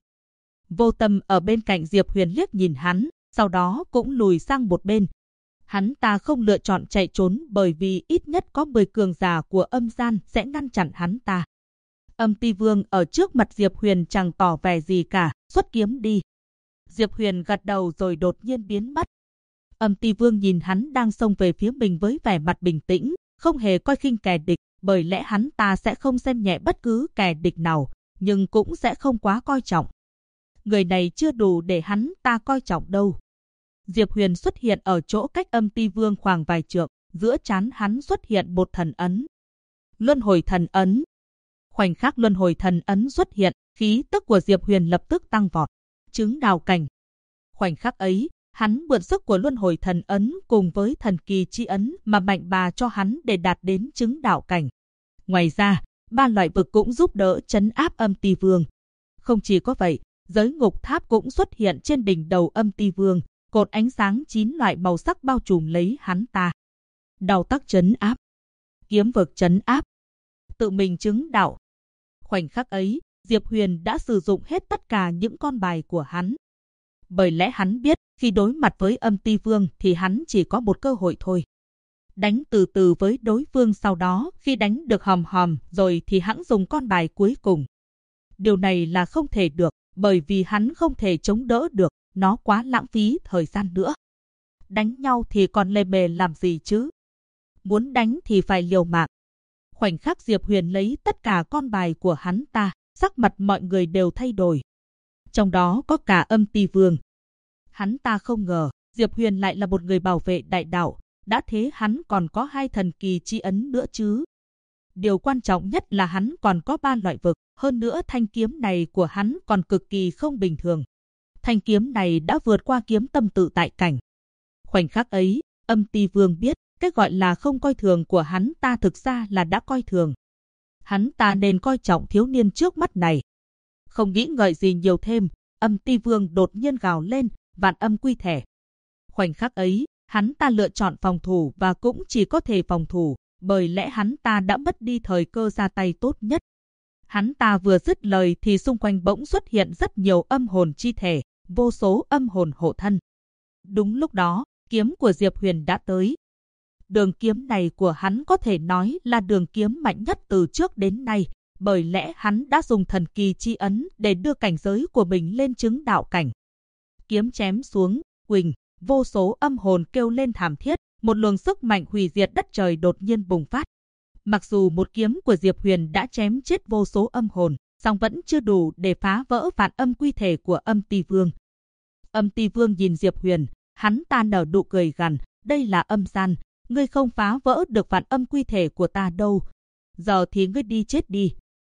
Vô Tâm ở bên cạnh Diệp Huyền liếc nhìn hắn, sau đó cũng lùi sang một bên. Hắn ta không lựa chọn chạy trốn bởi vì ít nhất có 10 cường giả của âm gian sẽ ngăn chặn hắn ta. Âm Ti Vương ở trước mặt Diệp Huyền chẳng tỏ vẻ gì cả, xuất kiếm đi. Diệp Huyền gật đầu rồi đột nhiên biến mất. Âm Ti Vương nhìn hắn đang xông về phía mình với vẻ mặt bình tĩnh, không hề coi khinh kẻ địch, bởi lẽ hắn ta sẽ không xem nhẹ bất cứ kẻ địch nào, nhưng cũng sẽ không quá coi trọng. Người này chưa đủ để hắn ta coi trọng đâu. Diệp Huyền xuất hiện ở chỗ cách Âm Ti Vương khoảng vài trượng, giữa trán hắn xuất hiện một thần ấn. Luân hồi thần ấn. Khoảnh khắc luân hồi thần ấn xuất hiện, khí tức của Diệp Huyền lập tức tăng vọt. Chứng đạo cảnh. Khoảnh khắc ấy, hắn mượn sức của luân hồi thần ấn cùng với thần kỳ chi ấn mà mạnh bà cho hắn để đạt đến chứng đạo cảnh. Ngoài ra, 3 loại vực cũng giúp đỡ trấn áp Âm Ti Vương. Không chỉ có vậy, giới ngục tháp cũng xuất hiện trên đỉnh đầu Âm Ti Vương, cột ánh sáng 9 loại màu sắc bao trùm lấy hắn ta. Đao tắc trấn áp, kiếm vực trấn áp, tự mình chứng đạo. Khoảnh khắc ấy, Diệp Huyền đã sử dụng hết tất cả những con bài của hắn. Bởi lẽ hắn biết, khi đối mặt với Âm Ti Vương thì hắn chỉ có một cơ hội thôi. Đánh từ từ với đối phương, sau đó khi đánh được hòm hòm rồi thì hãng dùng con bài cuối cùng. Điều này là không thể được, bởi vì hắn không thể chống đỡ được, nó quá lãng phí thời gian nữa. Đánh nhau thì còn lề mề làm gì chứ? Muốn đánh thì phải liều mạng. Khoảnh khắc Diệp Huyền lấy tất cả con bài của hắn ta, sắc mặt mọi người đều thay đổi. Trong đó có cả Âm Ti Vương. Hắn ta không ngờ, Diệp Huyền lại là một người bảo vệ đại đạo, đã thế hắn còn có 2 thần kỳ chi ấn nữa chứ. Điều quan trọng nhất là hắn còn có 3 loại vực, hơn nữa thanh kiếm này của hắn còn cực kỳ không bình thường. Thanh kiếm này đã vượt qua kiếm tâm tự tại cảnh. Khoảnh khắc ấy, Âm Ti Vương biết, cái gọi là không coi thường của hắn ta thực ra là đã coi thường. Hắn ta nên coi trọng thiếu niên trước mắt này. Không nghĩ ngợi gì nhiều thêm, Âm Ti Vương đột nhiên gào lên, vạn âm quy thể. Khoảnh khắc ấy, hắn ta lựa chọn phòng thủ và cũng chỉ có thể phòng thủ, bởi lẽ hắn ta đã mất đi thời cơ ra tay tốt nhất. Hắn ta vừa dứt lời thì xung quanh bỗng xuất hiện rất nhiều âm hồn chi thể, vô số âm hồn hộ thân. Đúng lúc đó, kiếm của Diệp Huyền đã tới. Đường kiếm này của hắn có thể nói là đường kiếm mạnh nhất từ trước đến nay, bởi lẽ hắn đã dùng thần kỳ chi ấn để đưa cảnh giới của mình lên chứng đạo cảnh. Kiếm chém xuống, quỳnh, vô số âm hồn kêu lên thảm thiết, một luồng sức mạnh hủy diệt đất trời đột nhiên bùng phát. Mặc dù một kiếm của Diệp Huyền đã chém chết vô số âm hồn, song vẫn chưa đủ để phá vỡ vạn âm quy thể của Âm Ti Vương. Âm Ti Vương nhìn Diệp Huyền, hắn ta nở nụ cười gằn, đây là âm gian, ngươi không phá vỡ được vạn âm quy thể của ta đâu. Giờ thì ngươi đi chết đi.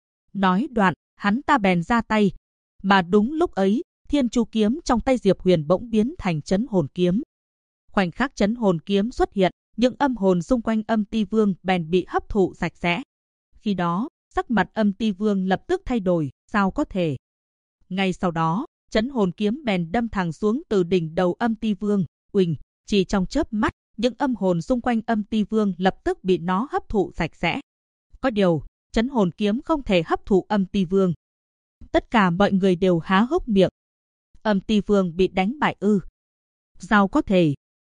Nói đoạn, hắn ta bèn ra tay. Mà đúng lúc ấy, Thiên Chu kiếm trong tay Diệp Huyền bỗng biến thành Chấn Hồn kiếm. Khoảnh khắc Chấn Hồn kiếm xuất hiện, những âm hồn xung quanh Âm Ti Vương bèn bị hấp thụ sạch sẽ. Khi đó, sắc mặt Âm Ti Vương lập tức thay đổi, sao có thể? Ngay sau đó, Chấn Hồn kiếm bèn đâm thẳng xuống từ đỉnh đầu Âm Ti Vương, uỳnh, chỉ trong chớp mắt, những âm hồn xung quanh Âm Ti Vương lập tức bị nó hấp thụ sạch sẽ. Có điều, Chấn Hồn kiếm không thể hấp thụ Âm Ti Vương. Tất cả mọi người đều há hốc miệng. Âm Ti Vương bị đánh bại ư? Sao có thể?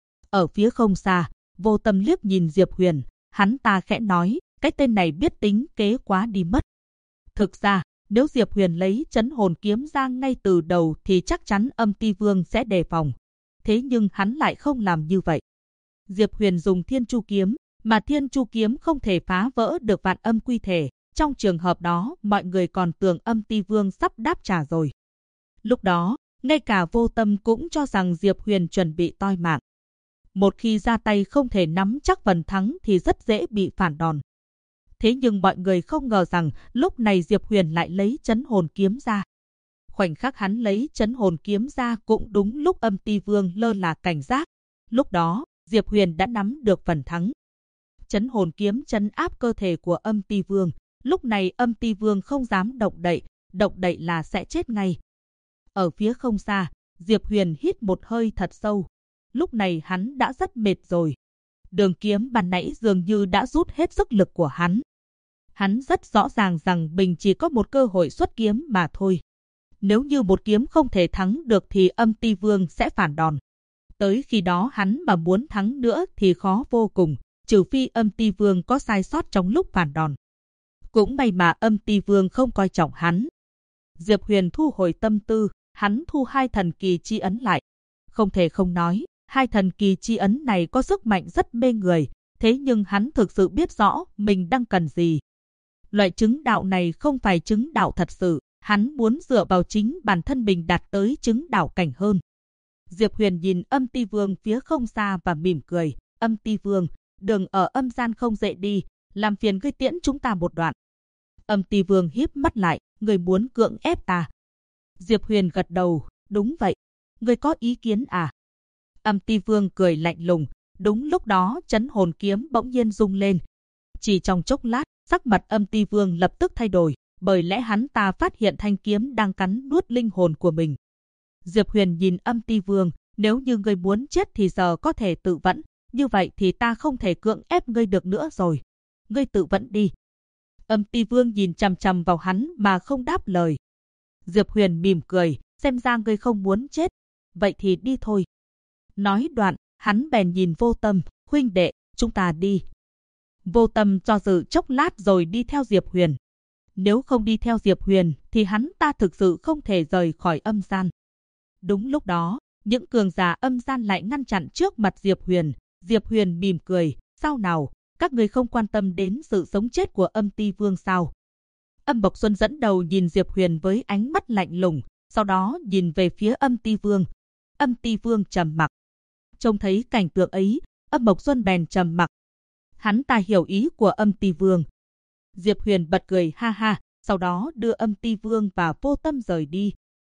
Ở phía không xa, Vô Tâm liếc nhìn Diệp Huyền, hắn ta khẽ nói, cái tên này biết tính kế quá đi mất. Thực ra, nếu Diệp Huyền lấy Chấn Hồn kiếm ra ngay từ đầu thì chắc chắn Âm Ti Vương sẽ đề phòng. Thế nhưng hắn lại không làm như vậy. Diệp Huyền dùng Thiên Chu kiếm, mà Thiên Chu kiếm không thể phá vỡ được vạn âm quy thể. Trong trường hợp đó, mọi người còn tưởng Âm Ti Vương sắp đáp trả rồi. Lúc đó, ngay cả Vô Tâm cũng cho rằng Diệp Huyền chuẩn bị toi mạng. Một khi ra tay không thể nắm chắc phần thắng thì rất dễ bị phản đòn. Thế nhưng mọi người không ngờ rằng lúc này Diệp Huyền lại lấy Chấn Hồn kiếm ra. Khoảnh khắc hắn lấy Chấn Hồn kiếm ra cũng đúng lúc Âm Ti Vương lơ là cảnh giác. Lúc đó, Diệp Huyền đã nắm được phần thắng. Chấn Hồn kiếm trấn áp cơ thể của Âm Ti Vương. Lúc này Âm Ti Vương không dám động đậy là sẽ chết ngay. Ở phía không xa, Diệp Huyền hít một hơi thật sâu. Lúc này hắn đã rất mệt rồi. Đường kiếm ban nãy dường như đã rút hết sức lực của hắn. Hắn rất rõ ràng rằng mình chỉ có một cơ hội xuất kiếm mà thôi. Nếu như một kiếm không thể thắng được thì Âm Ti Vương sẽ phản đòn. Tới khi đó hắn mà muốn thắng nữa thì khó vô cùng, trừ phi Âm Ti Vương có sai sót trong lúc phản đòn. Cũng may mà Âm Ti Vương không coi trọng hắn. Diệp Huyền thu hồi tâm tư, hắn thu hai thần kỳ chi ấn lại. Không thể không nói, hai thần kỳ chi ấn này có sức mạnh rất mê người, thế nhưng hắn thực sự biết rõ mình đang cần gì. Loại chứng đạo này không phải chứng đạo thật sự, hắn muốn dựa vào chính bản thân mình đạt tới chứng đạo cảnh hơn. Diệp Huyền nhìn Âm Ti Vương phía không xa và mỉm cười. Âm Ti Vương, đường ở âm gian không dễ đi, làm phiền ngươi tiễn chúng ta một đoạn. Âm Ti Vương híp mắt lại, ngươi muốn cưỡng ép ta. Diệp Huyền gật đầu, đúng vậy. Ngươi có ý kiến à? Âm Ti Vương cười lạnh lùng. Đúng lúc đó chấn hồn kiếm bỗng nhiên rung lên. Chỉ trong chốc lát, sắc mặt Âm Ti Vương lập tức thay đổi, bởi lẽ hắn ta phát hiện thanh kiếm đang cắn nuốt linh hồn của mình. Diệp Huyền nhìn Âm Ti Vương, nếu như ngươi muốn chết thì giờ có thể tự vẫn, như vậy thì ta không thể cưỡng ép ngươi được nữa rồi. Ngươi tự vẫn đi. Âm Ti Vương nhìn chằm chằm vào hắn mà không đáp lời. Diệp Huyền mỉm cười, xem ra ngươi không muốn chết, vậy thì đi thôi. Nói đoạn, hắn bèn nhìn Vô Tâm, huynh đệ, chúng ta đi. Vô Tâm do dự chốc lát rồi đi theo Diệp Huyền. Nếu không đi theo Diệp Huyền thì hắn ta thực sự không thể rời khỏi âm gian. Đúng lúc đó, những cường giả âm gian lại ngăn chặn trước mặt Diệp Huyền. Diệp Huyền mỉm cười, sao nào, các người không quan tâm đến sự sống chết của Âm Ti Vương sao? Âm Bộc Xuân dẫn đầu nhìn Diệp Huyền với ánh mắt lạnh lùng, sau đó nhìn về phía Âm Ti Vương. Âm Ti Vương trầm mặc. Trông thấy cảnh tượng ấy, Âm Bộc Xuân bèn trầm mặc. Hắn ta hiểu ý của Âm Ti Vương. Diệp Huyền bật cười ha ha, sau đó đưa Âm Ti Vương và Vô Tâm rời đi.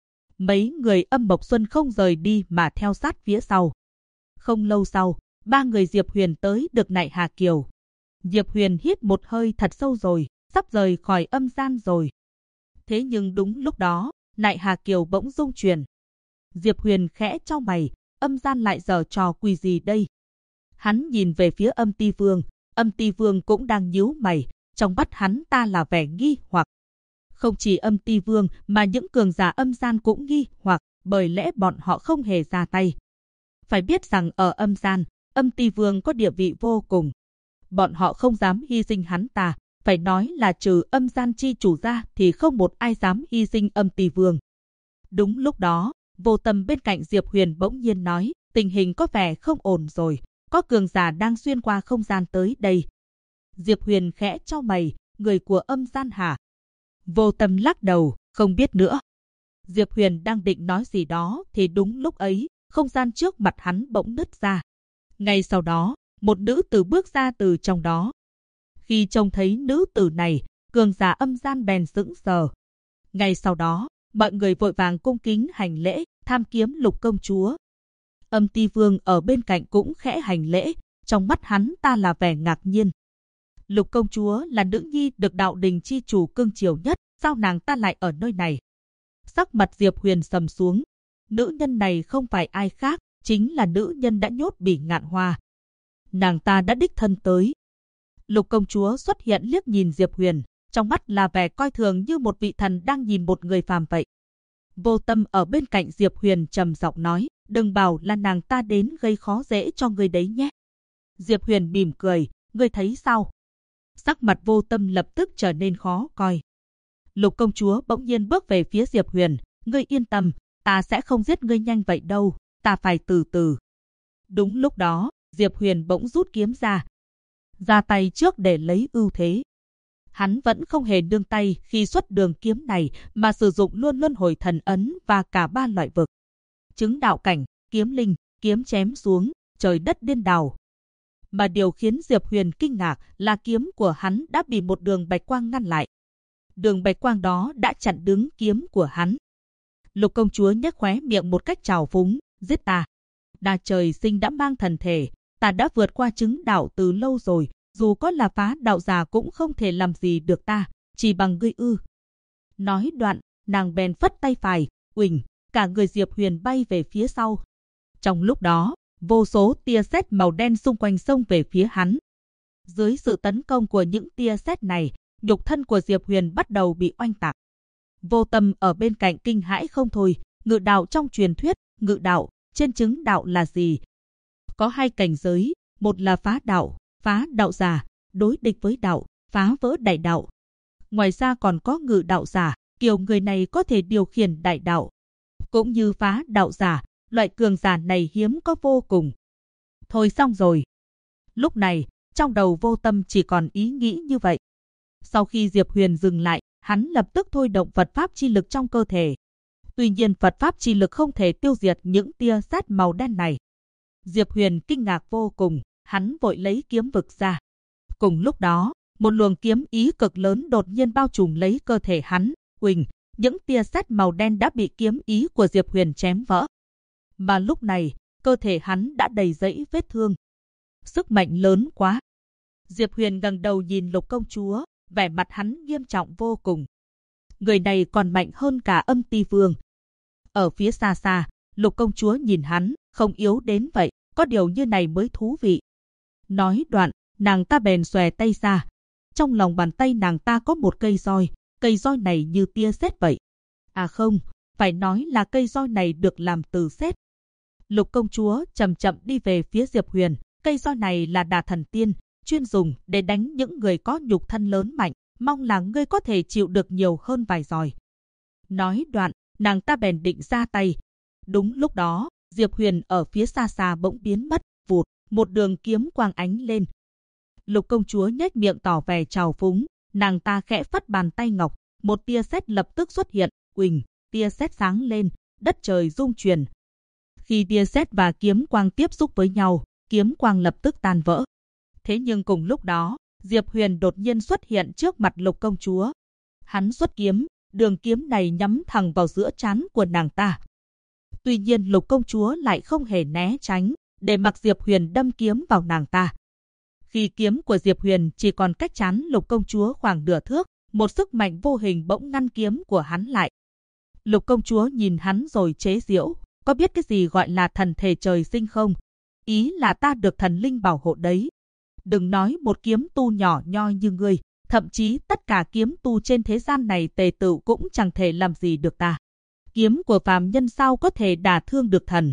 Mấy người Âm Bộc Xuân không rời đi mà theo sát phía sau. Không lâu sau, ba người Diệp Huyền tới được Nại Hà Kiều. Diệp Huyền hít một hơi thật sâu rồi, sắp rời khỏi âm gian rồi. Thế nhưng đúng lúc đó, Nại Hà Kiều bỗng rung chuyển. Diệp Huyền khẽ chau mày, âm gian lại giở trò quỷ gì đây? Hắn nhìn về phía Âm Ti Vương, Âm Ti Vương cũng đang nhíu mày, trong mắt hắn ta là vẻ nghi hoặc. Không chỉ Âm Ti Vương mà những cường giả âm gian cũng nghi hoặc, bởi lẽ bọn họ không hề ra tay. Phải biết rằng ở âm gian, Âm Ti Vương có địa vị vô cùng. Bọn họ không dám hy sinh hắn ta, phải nói là trừ âm gian chi chủ ra thì không một ai dám hy sinh Âm Ti Vương. Đúng lúc đó, Vô Tâm bên cạnh Diệp Huyền bỗng nhiên nói, tình hình có vẻ không ổn rồi, có cường giả đang xuyên qua không gian tới đây. Diệp Huyền khẽ chau mày, người của âm gian hả? Vô Tâm lắc đầu, không biết nữa. Diệp Huyền đang định nói gì đó thì đúng lúc ấy, không gian trước mặt hắn bỗng nứt ra. Ngay sau đó, một nữ tử bước ra từ trong đó. Khi trông thấy nữ tử này, cường giả âm gian bèn sững sờ. Ngay sau đó, mọi người vội vàng cung kính hành lễ, tham kiếm Lục công chúa. Âm Ti Vương ở bên cạnh cũng khẽ hành lễ, trong mắt hắn ta là vẻ ngạc nhiên. Lục công chúa là nữ nhi được đạo đình chi chủ cưng chiều nhất, sao nàng ta lại ở nơi này? Sắc mặt Diệp Huyền sầm xuống. Nữ nhân này không phải ai khác, chính là nữ nhân đã nhốt Bỉ Ngạn Hoa. Nàng ta đã đích thân tới. Lục công chúa xuất hiện liếc nhìn Diệp Huyền, trong mắt là vẻ coi thường như một vị thần đang nhìn một người phàm vậy. Vô Tâm ở bên cạnh Diệp Huyền trầm giọng nói, đừng bảo là nàng ta đến gây khó dễ cho người đấy nhé. Diệp Huyền mỉm cười, ngươi thấy sao? Sắc mặt Vô Tâm lập tức trở nên khó coi. Lục công chúa bỗng nhiên bước về phía Diệp Huyền, ngươi yên tâm, ta sẽ không giết ngươi nhanh vậy đâu, ta phải từ từ. Đúng lúc đó, Diệp Huyền bỗng rút kiếm ra tay trước để lấy ưu thế. Hắn vẫn không hề nương tay khi xuất đường kiếm này mà sử dụng luôn luân hồi thần ấn và cả ba loại vực. Chứng đạo cảnh, kiếm linh, kiếm chém xuống, trời đất điên đảo. Mà điều khiến Diệp Huyền kinh ngạc là kiếm của hắn đã bị một đường bạch quang ngăn lại. Đường bạch quang đó đã chặn đứng kiếm của hắn. Lục công chúa nhếch khóe miệng một cách trào phúng, giết ta. Đa trời sinh đã mang thần thể, ta đã vượt qua chứng đạo từ lâu rồi, dù có là phá đạo giả cũng không thể làm gì được ta, chỉ bằng ngươi ư. Nói đoạn, nàng bèn phất tay phải, uỳnh, cả người Diệp Huyền bay về phía sau. Trong lúc đó, vô số tia sét màu đen xung quanh xông về phía hắn. Dưới sự tấn công của những tia sét này, nhục thân của Diệp Huyền bắt đầu bị oanh tạc. Vô Tâm ở bên cạnh kinh hãi không thôi, ngự đạo trong truyền thuyết, ngự đạo, trên chứng đạo là gì? Có hai cảnh giới, một là phá đạo giả, đối địch với đạo, phá vỡ đại đạo. Ngoài ra còn có ngự đạo giả, kiểu người này có thể điều khiển đại đạo. Cũng như phá đạo giả, loại cường giả này hiếm có vô cùng. Thôi xong rồi. Lúc này, trong đầu Vô Tâm chỉ còn ý nghĩ như vậy. Sau khi Diệp Huyền dừng lại, hắn lập tức thôi động Phật Pháp chi lực trong cơ thể. Tuy nhiên Phật Pháp chi lực không thể tiêu diệt những tia sét màu đen này. Diệp Huyền kinh ngạc vô cùng, hắn vội lấy kiếm vực ra. Cùng lúc đó, một luồng kiếm ý cực lớn đột nhiên bao trùm lấy cơ thể hắn. Quỳnh, những tia sét màu đen đã bị kiếm ý của Diệp Huyền chém vỡ. Mà lúc này, cơ thể hắn đã đầy dẫy vết thương. Sức mạnh lớn quá. Diệp Huyền ngẩng đầu nhìn Lục công chúa, vẻ mặt hắn nghiêm trọng vô cùng. Người này còn mạnh hơn cả Âm Ti Vương. Ở phía xa xa, Lục công chúa nhìn hắn, không yếu đến vậy, có điều như này mới thú vị. Nói đoạn, nàng ta bèn xòe tay ra. Trong lòng bàn tay nàng ta có một cây roi này như tia sét vậy. À không, phải nói là cây roi này được làm từ sét. Lục công chúa chậm chậm đi về phía Diệp Huyền, cây roi này là Đà Thần Tiên, chuyên dùng để đánh những người có nhục thân lớn mạnh, mong là ngươi có thể chịu được nhiều hơn vài roi. Nói đoạn, nàng ta bèn định ra tay. Đúng lúc đó, Diệp Huyền ở phía xa xa bỗng biến mất, vụt, một đường kiếm quang ánh lên. Lục công chúa nhếch miệng tỏ vẻ trào phúng, nàng ta khẽ phất bàn tay ngọc, một tia sét lập tức xuất hiện, quỳnh, tia sét sáng lên, đất trời rung chuyển. Khi tia sét và kiếm quang tiếp xúc với nhau, kiếm quang lập tức tan vỡ. Thế nhưng cùng lúc đó, Diệp Huyền đột nhiên xuất hiện trước mặt Lục công chúa. Hắn xuất kiếm, đường kiếm này nhắm thẳng vào giữa trán của nàng ta. Tuy nhiên Lục công chúa lại không hề né tránh, để mặc Diệp Huyền đâm kiếm vào nàng ta. Khi kiếm của Diệp Huyền chỉ còn cách trán Lục công chúa khoảng nửa thước, một sức mạnh vô hình bỗng ngăn kiếm của hắn lại. Lục công chúa nhìn hắn rồi chế giễu, có biết cái gì gọi là thần thể trời sinh không? Ý là ta được thần linh bảo hộ đấy. Đừng nói một kiếm tu nhỏ nhoi như ngươi, thậm chí tất cả kiếm tu trên thế gian này tề tựu cũng chẳng thể làm gì được ta. Kiếm của phàm nhân sao có thể đả thương được thần?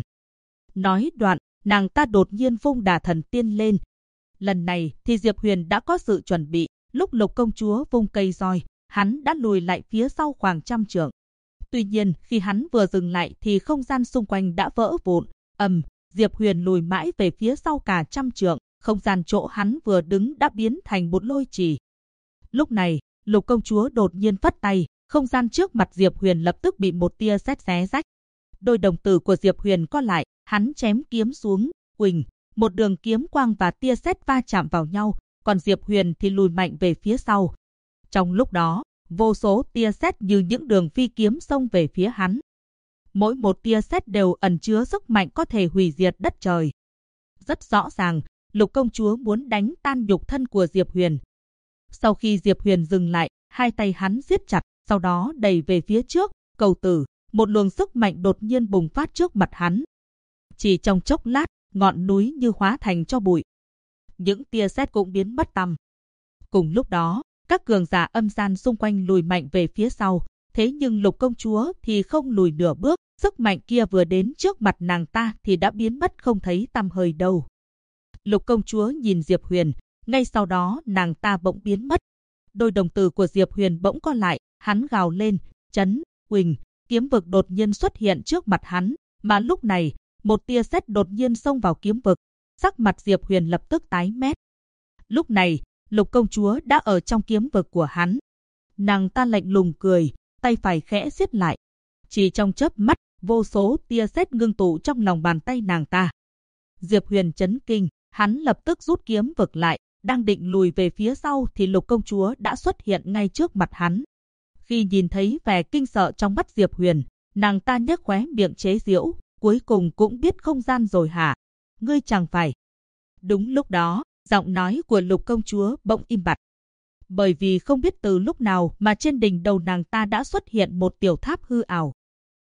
Nói đoạn, nàng ta đột nhiên vung Đà Thần Tiên lên. Lần này thì Diệp Huyền đã có sự chuẩn bị, lúc Lục công chúa vung cây roi, hắn đã lùi lại phía sau khoảng 100 trượng. Tuy nhiên, khi hắn vừa dừng lại thì không gian xung quanh đã vỡ vụn, Diệp Huyền lùi mãi về phía sau cả 100 trượng, không gian chỗ hắn vừa đứng đã biến thành một lôi trì. Lúc này, Lục công chúa đột nhiên phất tay, không gian trước mặt Diệp Huyền lập tức bị một tia sét xé rách. Đôi đồng tử của Diệp Huyền co lại, hắn chém kiếm xuống, quỳnh, một đường kiếm quang và tia sét va chạm vào nhau, còn Diệp Huyền thì lùi mạnh về phía sau. Trong lúc đó, vô số tia sét như những đường phi kiếm xông về phía hắn. Mỗi một tia sét đều ẩn chứa sức mạnh có thể hủy diệt đất trời. Rất rõ ràng, Lục công chúa muốn đánh tan nhục thân của Diệp Huyền. Sau khi Diệp Huyền dừng lại, hai tay hắn siết chặt, sau đó đẩy về phía trước, cầu tử, một luồng sức mạnh đột nhiên bùng phát trước mặt hắn. Chỉ trong chốc lát, ngọn núi như hóa thành tro bụi. Những tia sét cũng biến mất tăm. Cùng lúc đó, các cường giả âm gian xung quanh lùi mạnh về phía sau, thế nhưng Lục công chúa thì không lùi nửa bước, sức mạnh kia vừa đến trước mặt nàng ta thì đã biến mất không thấy tăm hơi đâu. Lục công chúa nhìn Diệp Huyền, ngay sau đó nàng ta bỗng biến mất. Đôi đồng tử của Diệp Huyền bỗng co lại, hắn gào lên, chấn, quỳnh, kiếm vực đột nhiên xuất hiện trước mặt hắn, mà lúc này, một tia sét đột nhiên xông vào kiếm vực, sắc mặt Diệp Huyền lập tức tái mét. Lúc này, Lục công chúa đã ở trong kiếm vực của hắn. Nàng ta lạnh lùng cười, tay phải khẽ siết lại. Chỉ trong chớp mắt, vô số tia sét ngưng tụ trong lòng bàn tay nàng ta. Diệp Huyền chấn kinh, hắn lập tức rút kiếm vực lại, đang định lùi về phía sau thì Lục công chúa đã xuất hiện ngay trước mặt hắn. Khi nhìn thấy vẻ kinh sợ trong mắt Diệp Huyền, nàng ta nhếch khóe miệng chế giễu, cuối cùng cũng biết không gian rồi hả? Ngươi chẳng phải. Đúng lúc đó, giọng nói của Lục công chúa bỗng im bặt. Bởi vì không biết từ lúc nào mà trên đỉnh đầu nàng ta đã xuất hiện một tiểu tháp hư ảo.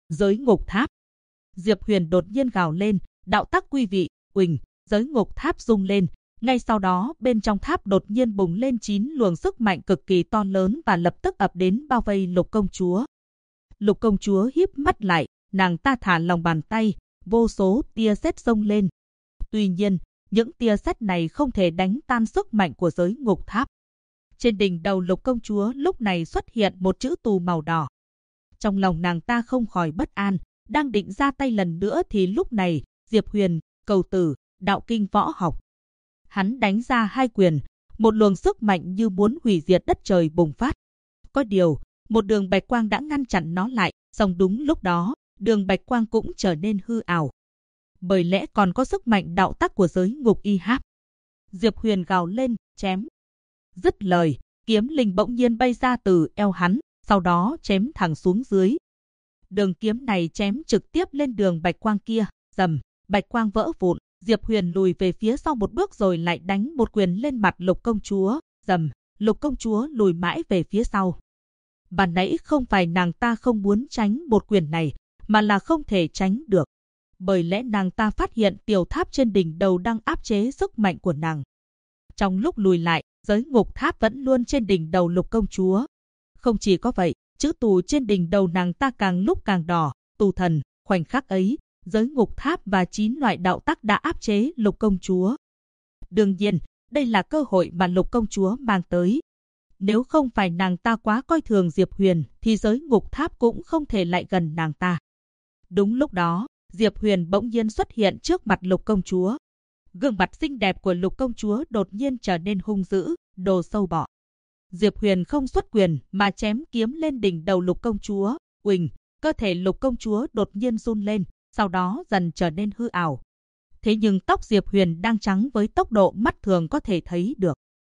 Giới ngục tháp. Diệp Huyền đột nhiên gào lên, đạo tắc quý vị, uỳnh, giới ngục tháp rung lên. Ngay sau đó, bên trong tháp đột nhiên bùng lên 9 luồng sức mạnh cực kỳ to lớn và lập tức ập đến bao vây Lục công chúa. Lục công chúa híp mắt lại, nàng ta thả lòng bàn tay, vô số tia sét xông lên. Tuy nhiên, những tia sét này không thể đánh tan sức mạnh của giới ngục tháp. Trên đỉnh đầu Lục công chúa lúc này xuất hiện một chữ tù màu đỏ. Trong lòng nàng ta không khỏi bất an, đang định ra tay lần nữa thì lúc này, Diệp Huyền, cầu tử, đạo kinh võ học. Hắn đánh ra 2 quyền, một luồng sức mạnh như muốn hủy diệt đất trời bùng phát. Có điều, một đường bạch quang đã ngăn chặn nó lại, song đúng lúc đó, đường bạch quang cũng trở nên hư ảo. Bởi lẽ còn có sức mạnh đạo tắc của giới ngục y háp. Diệp Huyền gào lên, chém. Dứt lời, kiếm linh bỗng nhiên bay ra từ eo hắn, sau đó chém thẳng xuống dưới. Đường kiếm này chém trực tiếp lên đường bạch quang kia, rầm, bạch quang vỡ vụn. Diệp Huyền lùi về phía sau một bước rồi lại đánh một quyền lên mặt Lục công chúa, rầm, Lục công chúa lùi mãi về phía sau. Ban nãy không phải nàng ta không muốn tránh một quyền này, mà là không thể tránh được. Bởi lẽ nàng ta phát hiện tiểu tháp trên đỉnh đầu đang áp chế sức mạnh của nàng. Trong lúc lùi lại, giới ngục tháp vẫn luôn trên đỉnh đầu Lục công chúa. Không chỉ có vậy, chữ tù trên đỉnh đầu nàng ta càng lúc càng đỏ, tù thần, khoảnh khắc ấy. Giới ngục tháp và 9 loại đạo tắc đã áp chế Lục công chúa. Đương nhiên, đây là cơ hội mà Lục công chúa mang tới. Nếu không phải nàng ta quá coi thường Diệp Huyền, thì giới ngục tháp cũng không thể lại gần nàng ta. Đúng lúc đó, Diệp Huyền bỗng nhiên xuất hiện trước mặt Lục công chúa. Gương mặt xinh đẹp của Lục công chúa đột nhiên trở nên hung dữ, đồ sâu bọ. Diệp Huyền không xuất quyền mà chém kiếm lên đỉnh đầu Lục công chúa. Uỳnh, cơ thể Lục công chúa đột nhiên run lên, sau đó dần trở nên hư ảo. Thế nhưng tóc Diệp Huyền đang trắng với tốc độ mắt thường có thể thấy được.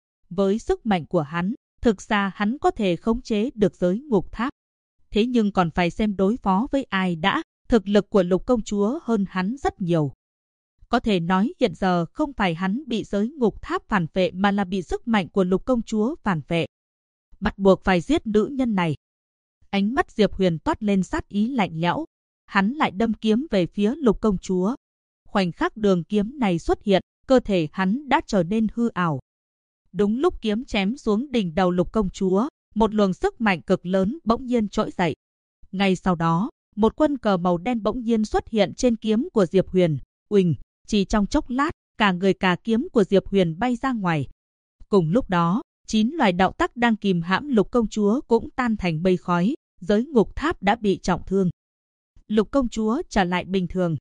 Với sức mạnh của hắn, thực ra hắn có thể khống chế được giới ngục tháp. Thế nhưng còn phải xem đối phó với ai đã, thực lực của Lục công chúa hơn hắn rất nhiều. Có thể nói hiện giờ không phải hắn bị giới ngục tháp phản vệ mà là bị sức mạnh của Lục công chúa phản vệ. Bắt buộc phải giết nữ nhân này. Ánh mắt Diệp Huyền toát lên sát ý lạnh lẽo. Hắn lại đâm kiếm về phía Lục công chúa. Khoảnh khắc đường kiếm này xuất hiện, cơ thể hắn đã trở nên hư ảo. Đúng lúc kiếm chém xuống đỉnh đầu Lục công chúa, một luồng sức mạnh cực lớn bỗng nhiên trỗi dậy. Ngay sau đó, một quân cờ màu đen bỗng nhiên xuất hiện trên kiếm của Diệp Huyền. Uỳnh, chỉ trong chốc lát, cả người cả kiếm của Diệp Huyền bay ra ngoài. Cùng lúc đó, 9 loài đạo tắc đang kìm hãm Lục công chúa cũng tan thành mây khói, giới ngục tháp đã bị trọng thương. Lục công chúa trở lại bình thường.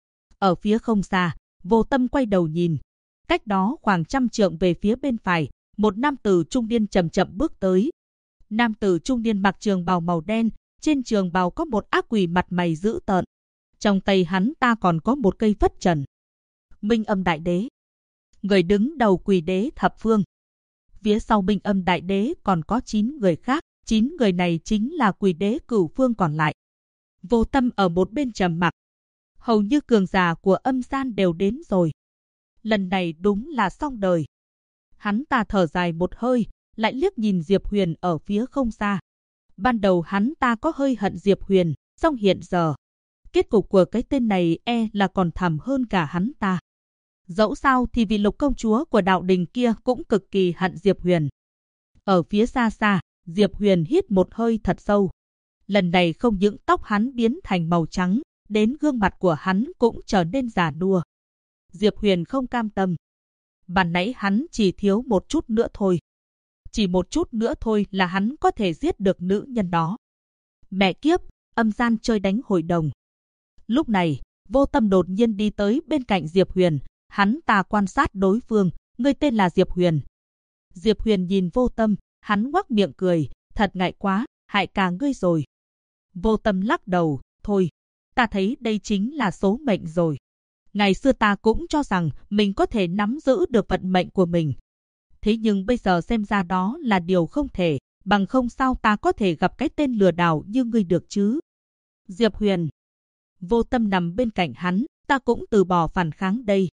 Ở phía không xa, Vô Tâm quay đầu nhìn. Cách đó khoảng 100 trượng về phía bên phải, một nam tử trung niên chậm chậm bước tới. Nam tử trung niên mặc trường bào màu đen, trên trường bào có một ác quỷ mặt mày dữ tợn. Trong tay hắn ta còn có một cây phất trần. Minh Âm Đại Đế. Người đứng đầu Quỷ Đế thập phương. Phía sau Minh Âm Đại Đế còn có 9 người khác, 9 người này chính là Quỷ Đế cửu phương còn lại. Vô Tâm ở một bên trầm mặc. Hầu như cường giả của âm gian đều đến rồi. Lần này đúng là xong đời. Hắn ta thở dài một hơi, lại liếc nhìn Diệp Huyền ở phía không xa. Ban đầu hắn ta có hơi hận Diệp Huyền, song hiện giờ, kết cục của cái tên này là còn thảm hơn cả hắn ta. Dẫu sao thì vị Lục công chúa của đạo đình kia cũng cực kỳ hận Diệp Huyền. Ở phía xa xa, Diệp Huyền hít một hơi thật sâu. Lần này không những tóc hắn biến thành màu trắng, đến gương mặt của hắn cũng trở nên già nua. Diệp Huyền không cam tâm. Ban nãy hắn chỉ thiếu một chút nữa thôi. Chỉ một chút nữa thôi là hắn có thể giết được nữ nhân đó. Mẹ kiếp, âm gian chơi đánh hội đồng. Lúc này, Vô Tâm đột nhiên đi tới bên cạnh Diệp Huyền. Hắn ta quan sát đối phương, người tên là Diệp Huyền. Diệp Huyền nhìn Vô Tâm, hắn ngoác miệng cười, thật ngại quá, hại cả ngươi rồi. Vô Tâm lắc đầu, thôi, ta thấy đây chính là số mệnh rồi. Ngày xưa ta cũng cho rằng mình có thể nắm giữ được vận mệnh của mình. Thế nhưng bây giờ xem ra đó là điều không thể, bằng không sao ta có thể gặp cái tên lừa đảo như ngươi được chứ. Diệp Huyền. Vô Tâm nằm bên cạnh hắn, ta cũng từ bỏ phản kháng đây.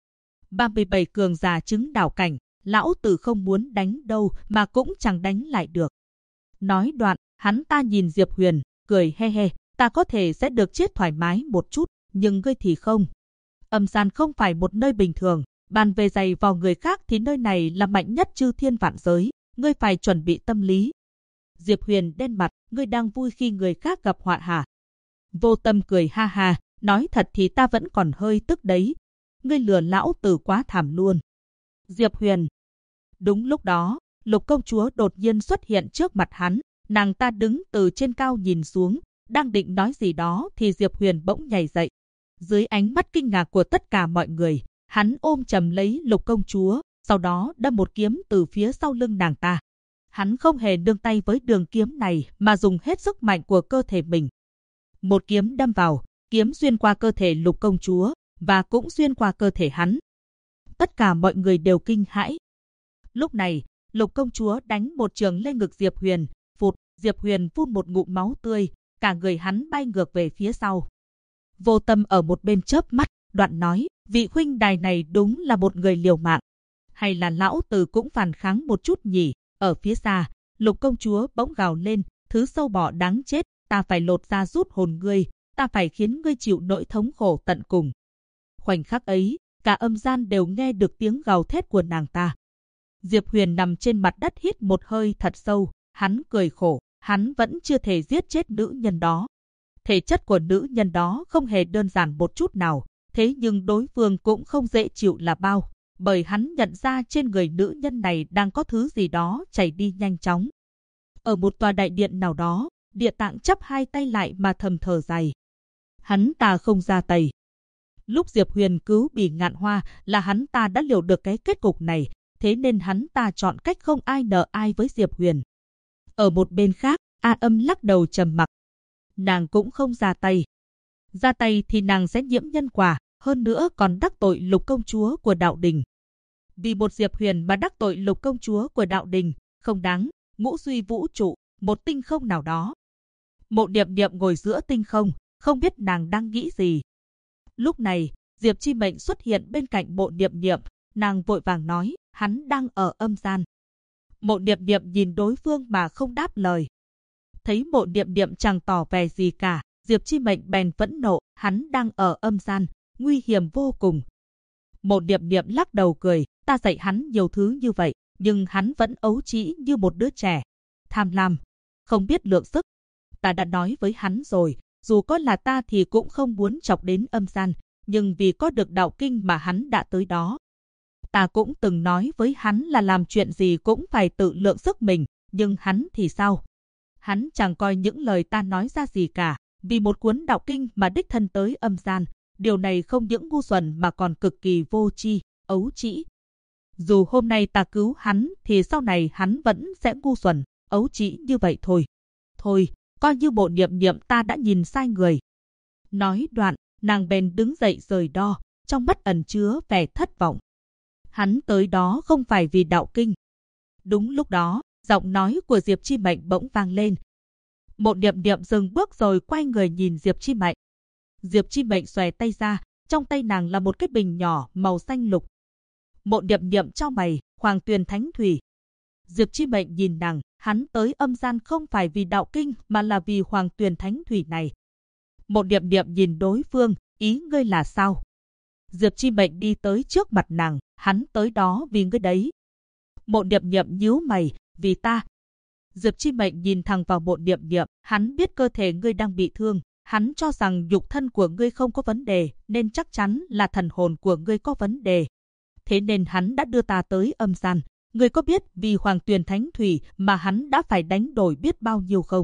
37 cường giả chứng đạo cảnh, lão tử không muốn đánh đâu mà cũng chẳng đánh lại được. Nói đoạn, hắn ta nhìn Diệp Huyền, cười he he, Ta có thể sẽ được chết thoải mái một chút, nhưng ngươi thì không. Âm gian không phải một nơi bình thường, bàn về giày vò người khác thì nơi này là mạnh nhất chư thiên vạn giới, ngươi phải chuẩn bị tâm lý. Diệp Huyền đen mặt, ngươi đang vui khi người khác gặp họa hả? Vô Tâm cười ha ha, nói thật thì ta vẫn còn hơi tức đấy. Ngươi lừa lão tử quá thảm luôn. Diệp Huyền. Đúng lúc đó, Lục công chúa đột nhiên xuất hiện trước mặt hắn, nàng ta đứng từ trên cao nhìn xuống, đang định nói gì đó thì Diệp Huyền bỗng nhảy dậy. Dưới ánh mắt kinh ngạc của tất cả mọi người, hắn ôm chầm lấy Lục công chúa, sau đó đâm một kiếm từ phía sau lưng nàng ta. Hắn không hề nương tay với đường kiếm này mà dùng hết sức mạnh của cơ thể mình. Một kiếm đâm vào, kiếm xuyên qua cơ thể Lục công chúa và cũng xuyên qua cơ thể hắn. Tất cả mọi người đều kinh hãi. Lúc này, Lục công chúa đánh một trường lên ngực Diệp Huyền, phụt, Diệp Huyền phun một ngụm máu tươi, cả người hắn bay ngược về phía sau. Vô Tâm ở một bên chớp mắt, đoạn nói, vị huynh đài này đúng là một người liều mạng. Hay là lão tử cũng phản kháng một chút nhỉ? Ở phía xa, Lục công chúa bỗng gào lên, thứ sâu bọ đáng chết, ta phải lột ra rút hồn ngươi, ta phải khiến ngươi chịu nỗi thống khổ tận cùng. Khoảnh khắc ấy, cả âm gian đều nghe được tiếng gào thét của nàng ta. Diệp Huyền nằm trên mặt đất hít một hơi thật sâu, hắn cười khổ, hắn vẫn chưa thể giết chết nữ nhân đó. Thể chất của nữ nhân đó không hề đơn giản một chút nào, thế nhưng đối phương cũng không dễ chịu là bao, bởi hắn nhận ra trên người nữ nhân này đang có thứ gì đó chảy đi nhanh chóng. Ở một tòa đại điện nào đó, Địa Tạng chắp hai tay lại mà thầm thở dài. Hắn ta không ra tay. Lúc Diệp Huyền cứu Bỉ Ngạn Hoa là hắn ta đã liệu được cái kết cục này, thế nên hắn ta chọn cách không ai nợ ai với Diệp Huyền. Ở một bên khác, A Âm lắc đầu trầm mặc. Nàng cũng không ra tay. Ra tay thì nàng sẽ nhiễm nhân quả, hơn nữa còn đắc tội Lục công chúa của đạo đình. Vì một Diệp Huyền mà đắc tội Lục công chúa của đạo đình, không đáng. Ngũ duy vũ trụ, một tinh không nào đó. Mộ Điệp Điệp ngồi giữa tinh không, không biết nàng đang nghĩ gì. Lúc này, Diệp Chi Mệnh xuất hiện bên cạnh Mộ Điệp Điệp, nàng vội vàng nói, hắn đang ở âm gian. Mộ Điệp Điệp nhìn đối phương mà không đáp lời. Thấy Mộ Điệp Điệp chẳng tỏ vẻ gì cả, Diệp Chi Mệnh bèn phẫn nộ, hắn đang ở âm gian, nguy hiểm vô cùng. Mộ Điệp Điệp lắc đầu cười, ta dạy hắn nhiều thứ như vậy, nhưng hắn vẫn ấu trĩ như một đứa trẻ. Tham lam, không biết lượng sức. Ta đã nói với hắn rồi, dù có là ta thì cũng không muốn chọc đến âm gian, nhưng vì có được đạo kinh mà hắn đã tới đó. Ta cũng từng nói với hắn là làm chuyện gì cũng phải tự lượng sức mình, nhưng hắn thì sao? Hắn chẳng coi những lời ta nói ra gì cả, vì một cuốn đạo kinh mà đích thân tới âm gian, điều này không những ngu xuẩn mà còn cực kỳ vô tri, ấu trĩ. Dù hôm nay ta cứu hắn thì sau này hắn vẫn sẽ ngu xuẩn, ấu trĩ như vậy thôi. Thôi, coi như Mộ Điệp Điệp ta đã nhìn sai người. Nói đoạn, nàng bèn đứng dậy rời đo, trong mắt ẩn chứa vẻ thất vọng. Hắn tới đó không phải vì đạo kinh. Đúng lúc đó, giọng nói của Diệp Chi Mệnh bỗng vang lên. Mộ Điệp Điệp dừng bước rồi quay người nhìn Diệp Chi Mệnh. Diệp Chi Mệnh xòe tay ra, trong tay nàng là một cái bình nhỏ màu xanh lục. Mộ Điệp Điệp chau mày, Hoàng Tuyền Thánh Thủy. Diệp Chi Mệnh nhìn nàng, hắn tới âm gian không phải vì đạo kinh mà là vì Hoàng Tuyền Thánh Thủy này. Mộ Điệp Điệp nhìn đối phương, ý ngươi là sao? Diệp Chi Mệnh đi tới trước mặt nàng, hắn tới đó vì ngươi đấy. Mộ Điệp Điệp nhíu mày, vì ta. Diệp Chi Mệnh nhìn thẳng vào Mộ Điệp Điệp, hắn biết cơ thể ngươi đang bị thương, hắn cho rằng nhục thân của ngươi không có vấn đề, nên chắc chắn là thần hồn của ngươi có vấn đề. Thế nên hắn đã đưa ta tới âm gian. Ngươi có biết vì Hoàng Tuyền Thánh Thủy mà hắn đã phải đánh đổi biết bao nhiêu không?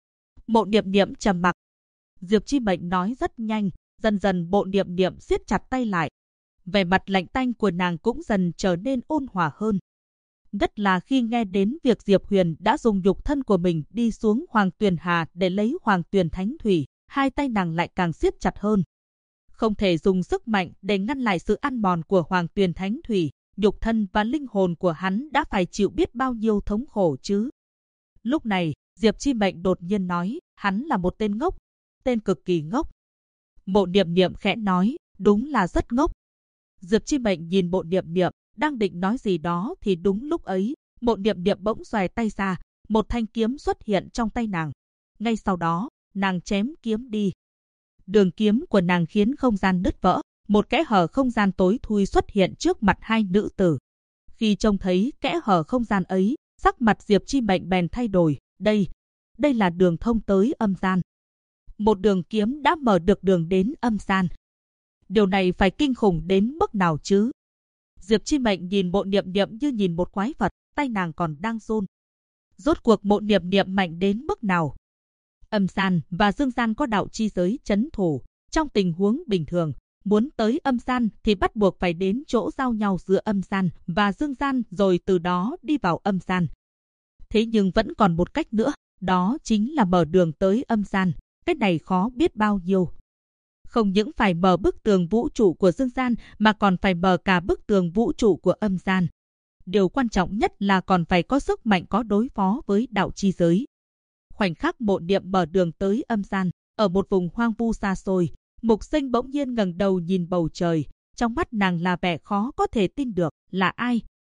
Mộ Điệp Điệp trầm mặc. Diệp Chi Mệnh nói rất nhanh, dần dần Mộ Điệp Điệp siết chặt tay lại. Vẻ mặt lạnh tanh của nàng cũng dần trở nên ôn hòa hơn. Nhất là khi nghe đến việc Diệp Huyền đã dùng nhục thân của mình đi xuống Hoàng Tuyền Hà để lấy Hoàng Tuyền Thánh Thủy, hai tay nàng lại càng siết chặt hơn. Không thể dùng sức mạnh để ngăn lại sự ăn mòn của Hoàng Tuyền Thánh Thủy, nhục thân và linh hồn của hắn đã phải chịu biết bao nhiêu thống khổ chứ. Lúc này, Diệp Chi Mệnh đột nhiên nói, hắn là một tên ngốc, tên cực kỳ ngốc. Mộ Điệp Điệp khẽ nói, đúng là rất ngốc. Diệp Chi Mệnh nhìn Mộ Điệp Điệp, đang định nói gì đó thì đúng lúc ấy, Mộ Điệp Điệp bỗng xòe tay ra, một thanh kiếm xuất hiện trong tay nàng. Ngay sau đó, nàng chém kiếm đi. Đường kiếm của nàng khiến không gian nứt vỡ, một kẽ hở không gian tối thui xuất hiện trước mặt hai nữ tử. Khi trông thấy kẽ hở không gian ấy, sắc mặt Diệp Chi Mệnh bèn thay đổi, đây là đường thông tới âm gian. Một đường kiếm đã mở được đường đến âm gian. Điều này phải kinh khủng đến mức nào chứ? Diệp Chi Mệnh nhìn Mộ Niệm Niệm như nhìn một quái vật, tay nàng còn đang run. Rốt cuộc Mộ Niệm Niệm mạnh đến mức nào? Âm gian và dương gian có đạo chi giới trấn thủ. Trong tình huống bình thường, muốn tới âm gian thì bắt buộc phải đến chỗ giao nhau giữa âm gian và dương gian rồi từ đó đi vào âm gian. Thế nhưng vẫn còn một cách nữa, đó chính là mở đường tới âm gian. Cách này khó biết bao nhiêu. Không những phải mở bức tường vũ trụ của dương gian mà còn phải mở cả bức tường vũ trụ của âm gian. Điều quan trọng nhất là còn phải có sức mạnh có đối phó với đạo chi giới. Khoảnh khắc Mộ Niệm mở đường tới âm gian, ở một vùng hoang vu xa xôi, Mục Sinh bỗng nhiên ngẩng đầu nhìn bầu trời, trong mắt nàng là vẻ khó có thể tin được. Là ai?